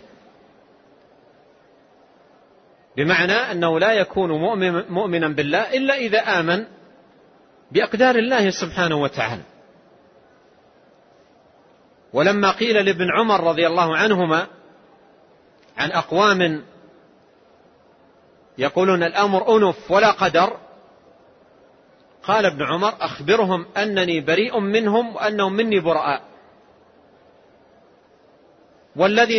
بمعنى أنه لا يكون مؤمنا بالله إلا إذا آمن بأقدار الله سبحانه وتعالى. ولما قيل لابن عمر رضي الله عنهما عن أقوام يقولون الأمر أنف ولا قدر، قال ابن عمر: أخبرهم أنني بريء منهم وأنهم مني براء، والذي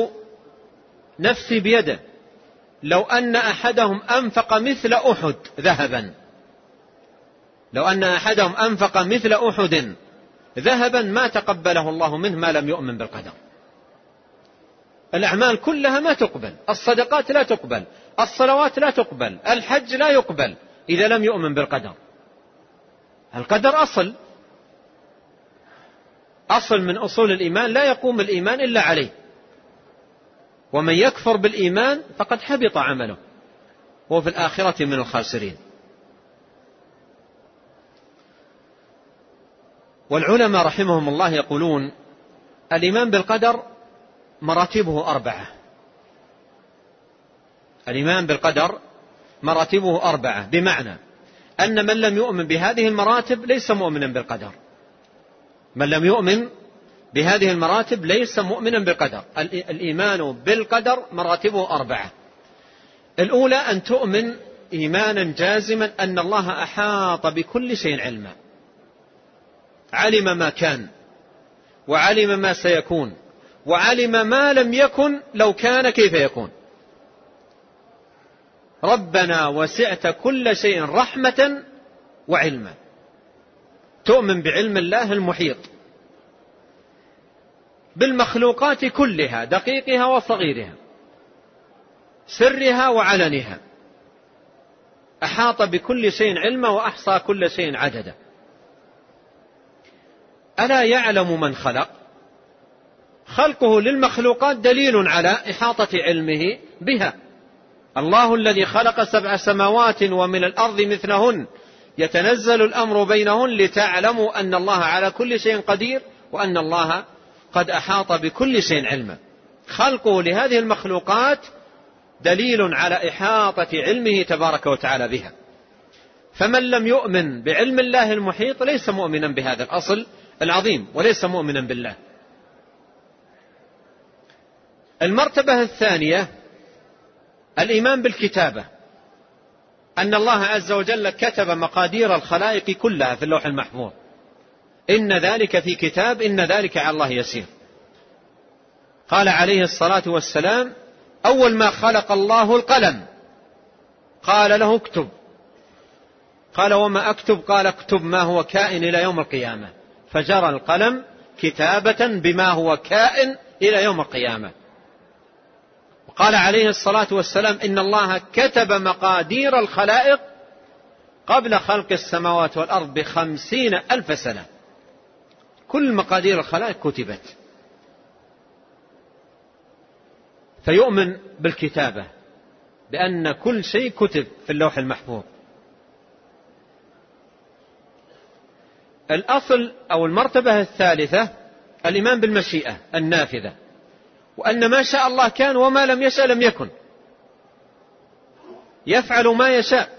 نفسي بيده لو أن أحدهم أنفق مثل أحد ذهبا، لو أن أحدهم أنفق مثل أحد ذهبا ما تقبله الله منه ما لم يؤمن بالقدر. الأعمال كلها ما تقبل، الصدقات لا تقبل، الصلوات لا تقبل، الحج لا يقبل إذا لم يؤمن بالقدر. القدر أصل من أصول الإيمان، لا يقوم الإيمان إلا عليه، ومن يكفر بالإيمان فقد حبط عمله وهو في الآخرة من الخاسرين. والعلماء رحمهم الله يقولون: الإيمان بالقدر مراتبه 4. الإيمان بالقدر مراتبه 4، بمعنى أن من لم يؤمن بهذه المراتب ليس مؤمنا بالقدر. من لم يؤمن بهذه المراتب ليس مؤمنا بالقدر. الإيمان بالقدر مراتبه 4. الأولى أن تؤمن إيمانا جازما أن الله أحاط بكل شيء علما، علم ما كان وعلم ما سيكون وعلم ما لم يكن لو كان كيف يكون. ربنا وسعت كل شيء رحمة وعلما. تؤمن بعلم الله المحيط بالمخلوقات كلها، دقيقها وصغيرها، سرها وعلنها. أحاط بكل شيء علما وأحصى كل شيء عددا. ألا يعلم من خلق؟ خلقه للمخلوقات دليل على إحاطة علمه بها. الله الذي خلق 7 سماوات ومن الأرض مثلهن يتنزل الأمر بينهن لتعلموا أن الله على كل شيء قدير وأن الله قد أحاط بكل شيء علما. خلقه لهذه المخلوقات دليل على إحاطة علمه تبارك وتعالى بها. فمن لم يؤمن بعلم الله المحيط ليس مؤمنا بهذا الأصل العظيم وليس مؤمنا بالله. المرتبة الثانية الإيمان بالكتابة، أن الله عز وجل كتب مقادير الخلائق كلها في اللوح المحفوظ. إن ذلك في كتاب إن ذلك على الله يسير. قال عليه الصلاة والسلام: أول ما خلق الله القلم قال له اكتب. قال: وما أكتب؟ قال: اكتب ما هو كائن إلى يوم القيامة. فجرى القلم كتابة بما هو كائن إلى يوم القيامة. قال عليه الصلاة والسلام: إن الله كتب مقادير الخلائق قبل خلق السماوات والأرض ب50,000 سنة. كل مقادير الخلائق كتبت. فيؤمن بالكتابة، بأن كل شيء كتب في اللوح المحفوظ. الأصل أو المرتبة الثالثة الإيمان بالمشيئة النافذة، وأن ما شاء الله كان وما لم يشاء لم يكن. يفعل ما يشاء،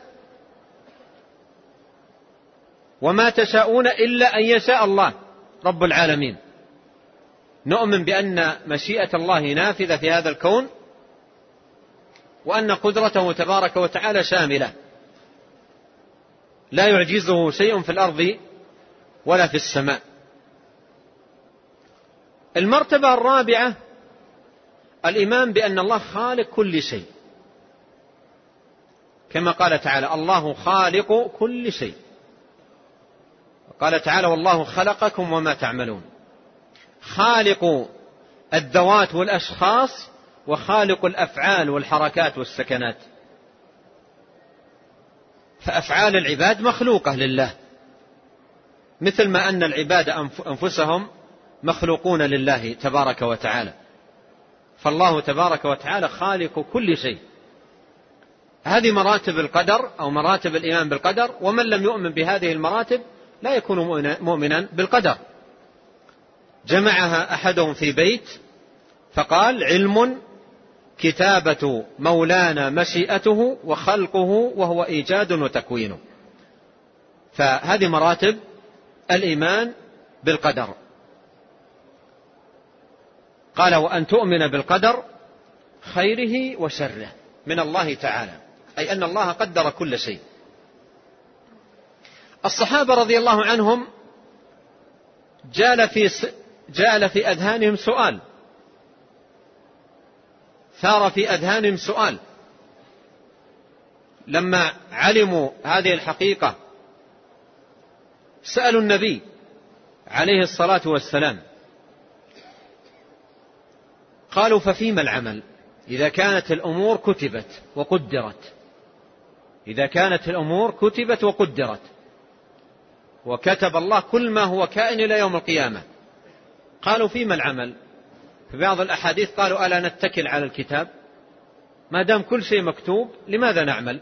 وما تشاءون إلا أن يشاء الله رب العالمين. نؤمن بأن مشيئة الله نافذة في هذا الكون، وأن قدرته تبارك وتعالى شاملة، لا يعجزه شيء في الأرض ولا في السماء. المرتبة الرابعة الإيمان بأن الله خالق كل شيء، كما قال تعالى: الله خالق كل شيء. قال تعالى: والله خلقكم وما تعملون. خالق الذوات والأشخاص، وخالق الأفعال والحركات والسكنات. فأفعال العباد مخلوقة لله، مثل ما أن العباد أنفسهم مخلوقون لله تبارك وتعالى. فالله تبارك وتعالى خالق كل شيء. هذه مراتب القدر أو مراتب الإيمان بالقدر، ومن لم يؤمن بهذه المراتب لا يكون مؤمنا بالقدر. جمعها أحدهم في بيت فقال: علم، كتابة مولانا مشيئته، وخلقه وهو إيجاد وتكوينه. فهذه مراتب الإيمان بالقدر. قال: وأن تؤمن بالقدر خيره وشره من الله تعالى، أي أن الله قدر كل شيء. الصحابة رضي الله عنهم جال في أذهانهم سؤال، ثار في أذهانهم سؤال لما علموا هذه الحقيقة، سألوا النبي عليه الصلاة والسلام، قالوا ففيما العمل إذا كانت الأمور كتبت وقدرت، إذا كانت الأمور كتبت وقدرت وكتب الله كل ما هو كائن إلى يوم القيامة، قالوا فيما العمل؟ في بعض الأحاديث قالوا ألا نتكل على الكتاب؟ ما دام كل شيء مكتوب لماذا نعمل؟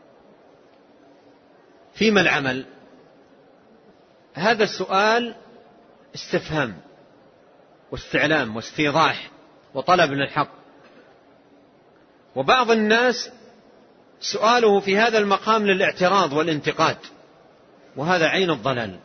فيما العمل؟ هذا السؤال استفهام واستعلام واستيضاح وطلب للحق. وبعض الناس سؤاله في هذا المقام للاعتراض والانتقاد، وهذا عين الضلال،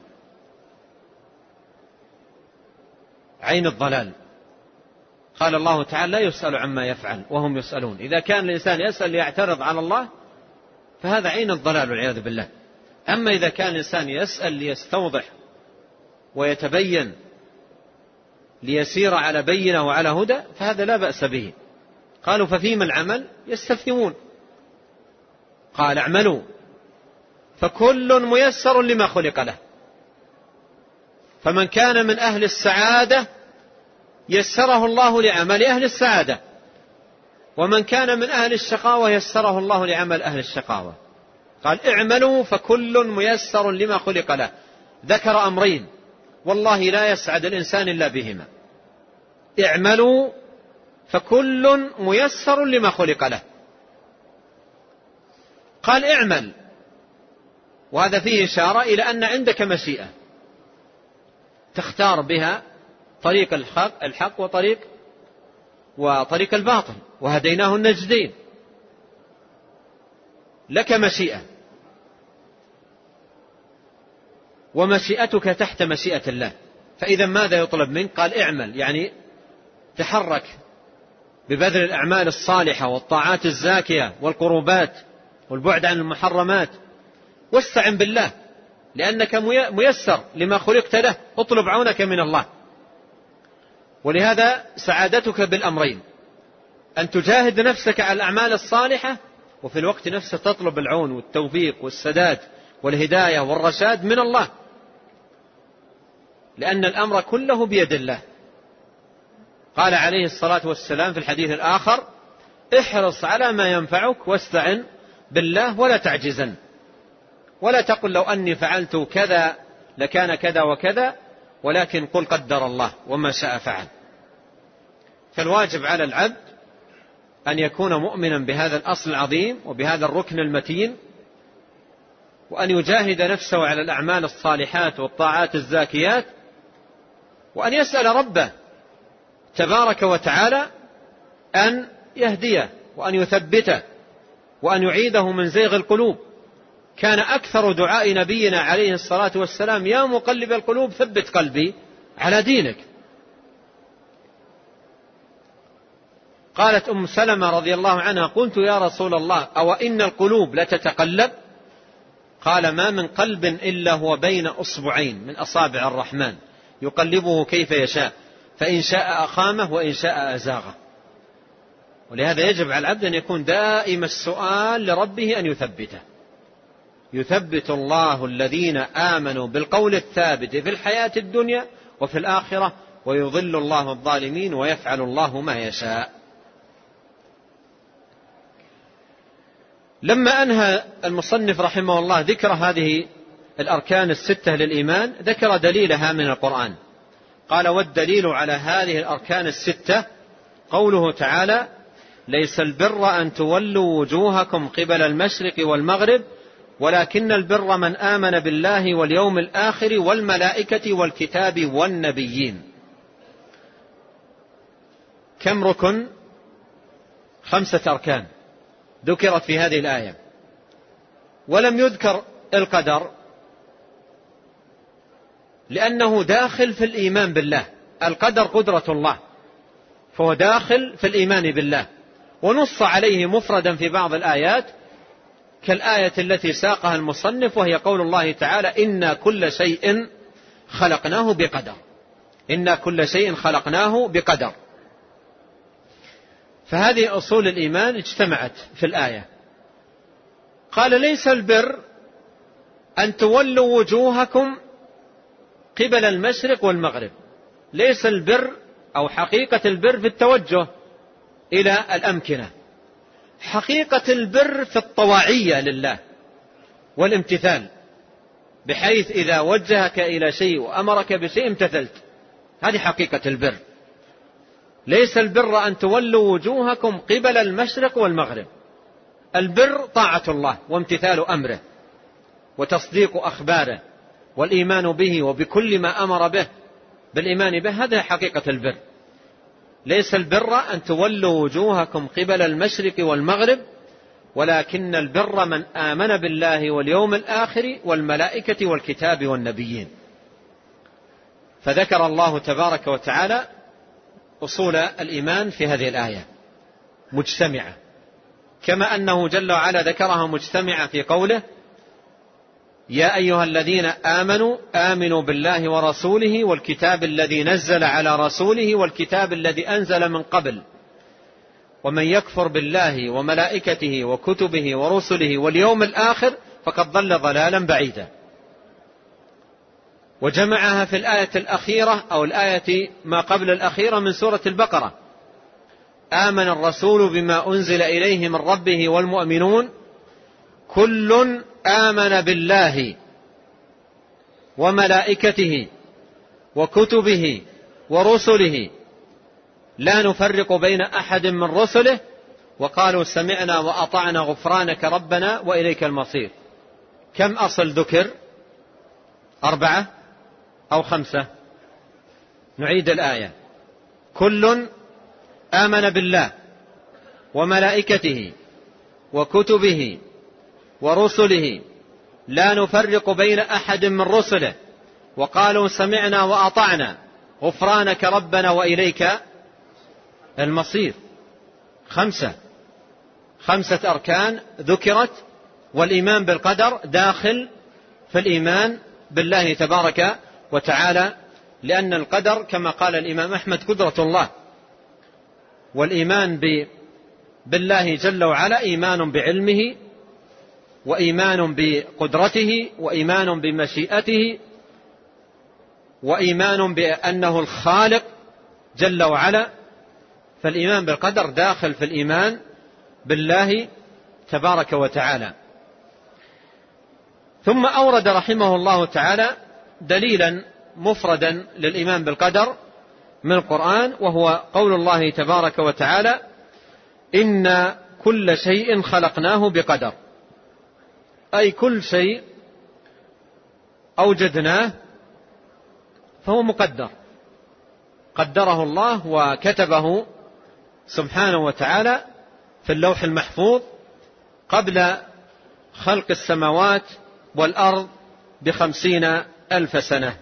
عين الضلال. قال الله تعالى لا يسأل عما يفعل وهم يسألون. إذا كان الإنسان يسأل ليعترض على الله فهذا عين الضلال والعياذ بالله. أما إذا كان الإنسان يسأل ليستوضح ويتبين ليسير على بينة وعلى هدى فهذا لا بأس به. قالوا ففيما العمل؟ يستفهمون. قال اعملوا فكل ميسر لما خلق له، فمن كان من أهل السعادة يسره الله لعمل أهل السعادة، ومن كان من أهل الشقاوة يسره الله لعمل أهل الشقاوة. قال اعملوا فكل ميسر لما خلق له. ذكر أمرين والله لا يسعد الإنسان إلا بهما: اعملوا فكل ميسر لما خلق له. قال اعمل، وهذا فيه إشارة إلى أن عندك مشيئة تختار بها طريق الحق وطريق الباطل، وهديناه النجدين. لك مشيئة، ومشيئتك تحت مشيئة الله. فإذا ماذا يطلب منك؟ قال اعمل، يعني تحرك ببذل الأعمال الصالحة والطاعات الزاكية والقربات والبعد عن المحرمات، واستعن بالله لأنك ميسر لما خلقت له، اطلب عونك من الله. ولهذا سعادتك بالأمرين: أن تجاهد نفسك على الأعمال الصالحة، وفي الوقت نفسه تطلب العون والتوفيق والسداد والهداية والرشاد من الله، لأن الأمر كله بيد الله. قال عليه الصلاة والسلام في الحديث الآخر: احرص على ما ينفعك واستعن بالله ولا تعجزن، ولا تقل لو أني فعلت كذا لكان كذا وكذا، ولكن قل قدر الله وما شاء فعل. فالواجب على العبد أن يكون مؤمنا بهذا الأصل العظيم وبهذا الركن المتين، وأن يجاهد نفسه على الأعمال الصالحات والطاعات الزاكيات، وأن يسأل ربه تبارك وتعالى أن يهديه وأن يثبته وأن يعيده من زيغ القلوب. كان أكثر دعاء نبينا عليه الصلاة والسلام: يا مقلب القلوب ثبت قلبي على دينك. قالت أم سلمة رضي الله عنها: قلت يا رسول الله أو إن القلوب لتتقلب؟ قال: ما من قلب إلا هو بين أصبعين من أصابع الرحمن يقلبه كيف يشاء، فإن شاء أقامه وإن شاء أزاغه. ولهذا يجب على العبد أن يكون دائم السؤال لربه أن يثبته. يثبت الله الذين آمنوا بالقول الثابت في الحياة الدنيا وفي الآخرة، ويضل الله الظالمين ويفعل الله ما يشاء. لما أنهى المصنف رحمه الله ذكر هذه الأركان الستة للإيمان، ذكر دليلها من القرآن. قال: والدليل على هذه الأركان الستة قوله تعالى: ليس البر أن تولوا وجوهكم قبل المشرق والمغرب ولكن البر من آمن بالله واليوم الآخر والملائكة والكتاب والنبيين. كم ركن؟ 5 أركان ذكرت في هذه الآية، ولم يذكر القدر لأنه داخل في الإيمان بالله. القدر قدرة الله، فهو داخل في الإيمان بالله، ونص عليه مفردا في بعض الآيات كالآية التي ساقها المصنف، وهي قول الله تعالى: إنا كل شيء خلقناه بقدر. إنا كل شيء خلقناه بقدر. فهذه أصول الإيمان اجتمعت في الآية. قال: ليس البر أن تولوا وجوهكم قبل المشرق والمغرب. ليس البر أو حقيقة البر في التوجه إلى الأمكنة. حقيقة البر في الطواعية لله والامتثال، بحيث إذا وجهك إلى شيء وأمرك بشيء امتثلت. هذه حقيقة البر. ليس البر أن تولوا وجوهكم قبل المشرق والمغرب. البر طاعة الله وامتثال أمره وتصديق أخباره والإيمان به وبكل ما أمر به بالإيمان به. هذا حقيقة البر. ليس البر أن تولوا وجوهكم قبل المشرق والمغرب، ولكن البر من آمن بالله واليوم الآخر والملائكة والكتاب والنبيين. فذكر الله تبارك وتعالى أصول الإيمان في هذه الآية مجتمعة، كما أنه جل وعلا ذكرها مجتمعة في قوله: يا أيها الذين آمنوا آمنوا بالله ورسوله والكتاب الذي نزل على رسوله والكتاب الذي أنزل من قبل ومن يكفر بالله وملائكته وكتبه ورسله واليوم الآخر فقد ضل ضلالا بعيدا. وجمعها في الآية الأخيرة أو الآية ما قبل الأخيرة من سورة البقرة: آمن الرسول بما أنزل إليه من ربه والمؤمنون كل آمن بالله وملائكته وكتبه ورسله لا نفرق بين أحد من رسله وقالوا سمعنا وأطعنا غفرانك ربنا وإليك المصير. كم أصل ذكر؟ 4 أو 5؟ نعيد الآية: كل آمن بالله وملائكته وكتبه ورسله لا نفرق بين أحد من رسله وقالوا سمعنا وأطعنا غفرانك ربنا وإليك المصير. 5 أركان ذكرت، والإيمان بالقدر داخل في الإيمان بالله تبارك وتعالى، لأن القدر كما قال الإمام أحمد قدرة الله، والإيمان بالله جل وعلا إيمان بعلمه وإيمان بقدرته وإيمان بمشيئته وإيمان بأنه الخالق جل وعلا. فالإيمان بالقدر داخل في الإيمان بالله تبارك وتعالى. ثم أورد رحمه الله تعالى دليلا مفردا للإيمان بالقدر من القرآن، وهو قول الله تبارك وتعالى: إن كل شيء خلقناه بقدر. أي كل شيء أوجدناه فهو مقدر، قدره الله وكتبه سبحانه وتعالى في اللوح المحفوظ قبل خلق السماوات والأرض ب50,000 سنة.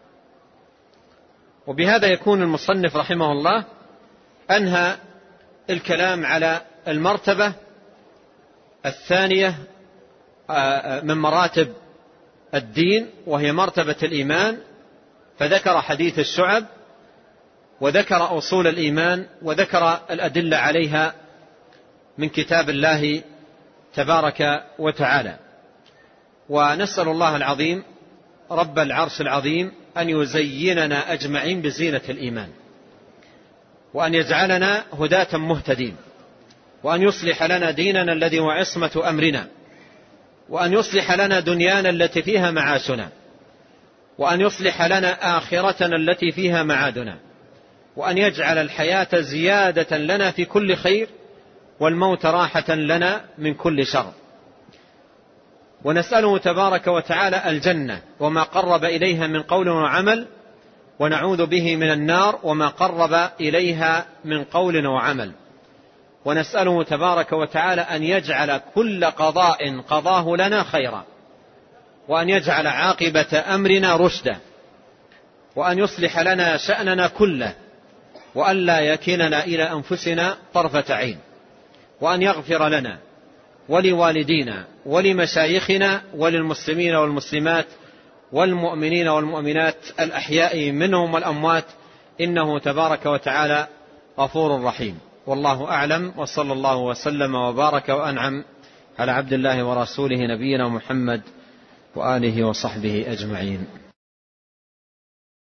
وبهذا يكون المصنف رحمه الله أنهى الكلام على المرتبة الثانية من مراتب الدين، وهي مرتبة الإيمان، فذكر حديث الشعب وذكر أصول الإيمان وذكر الأدلة عليها من كتاب الله تبارك وتعالى. ونسأل الله العظيم رب العرش العظيم أن يزيننا أجمعين بزينة الإيمان، وأن يجعلنا هداة مهتدين، وأن يصلح لنا ديننا الذي هو عصمة أمرنا، وأن يصلح لنا دنيانا التي فيها معاشنا، وأن يصلح لنا آخرتنا التي فيها معادنا، وأن يجعل الحياة زيادة لنا في كل خير والموت راحة لنا من كل شر. ونسأله تبارك وتعالى الجنة وما قرب إليها من قول وعمل، ونعوذ به من النار وما قرب إليها من قول وعمل. ونسأله تبارك وتعالى أن يجعل كل قضاء قضاه لنا خيرا، وأن يجعل عاقبة أمرنا رشدا، وأن يصلح لنا شأننا كله، وأن لا يكلنا إلى أنفسنا طرفة عين، وأن يغفر لنا ولوالدينا ولمشايخنا وللمسلمين والمسلمات والمؤمنين والمؤمنات الأحياء منهم والأموات، إنه تبارك وتعالى غفور رحيم. والله أعلم، وصلى الله وسلم وبارك وأنعم على عبد الله ورسوله نبينا محمد وآله وصحبه أجمعين.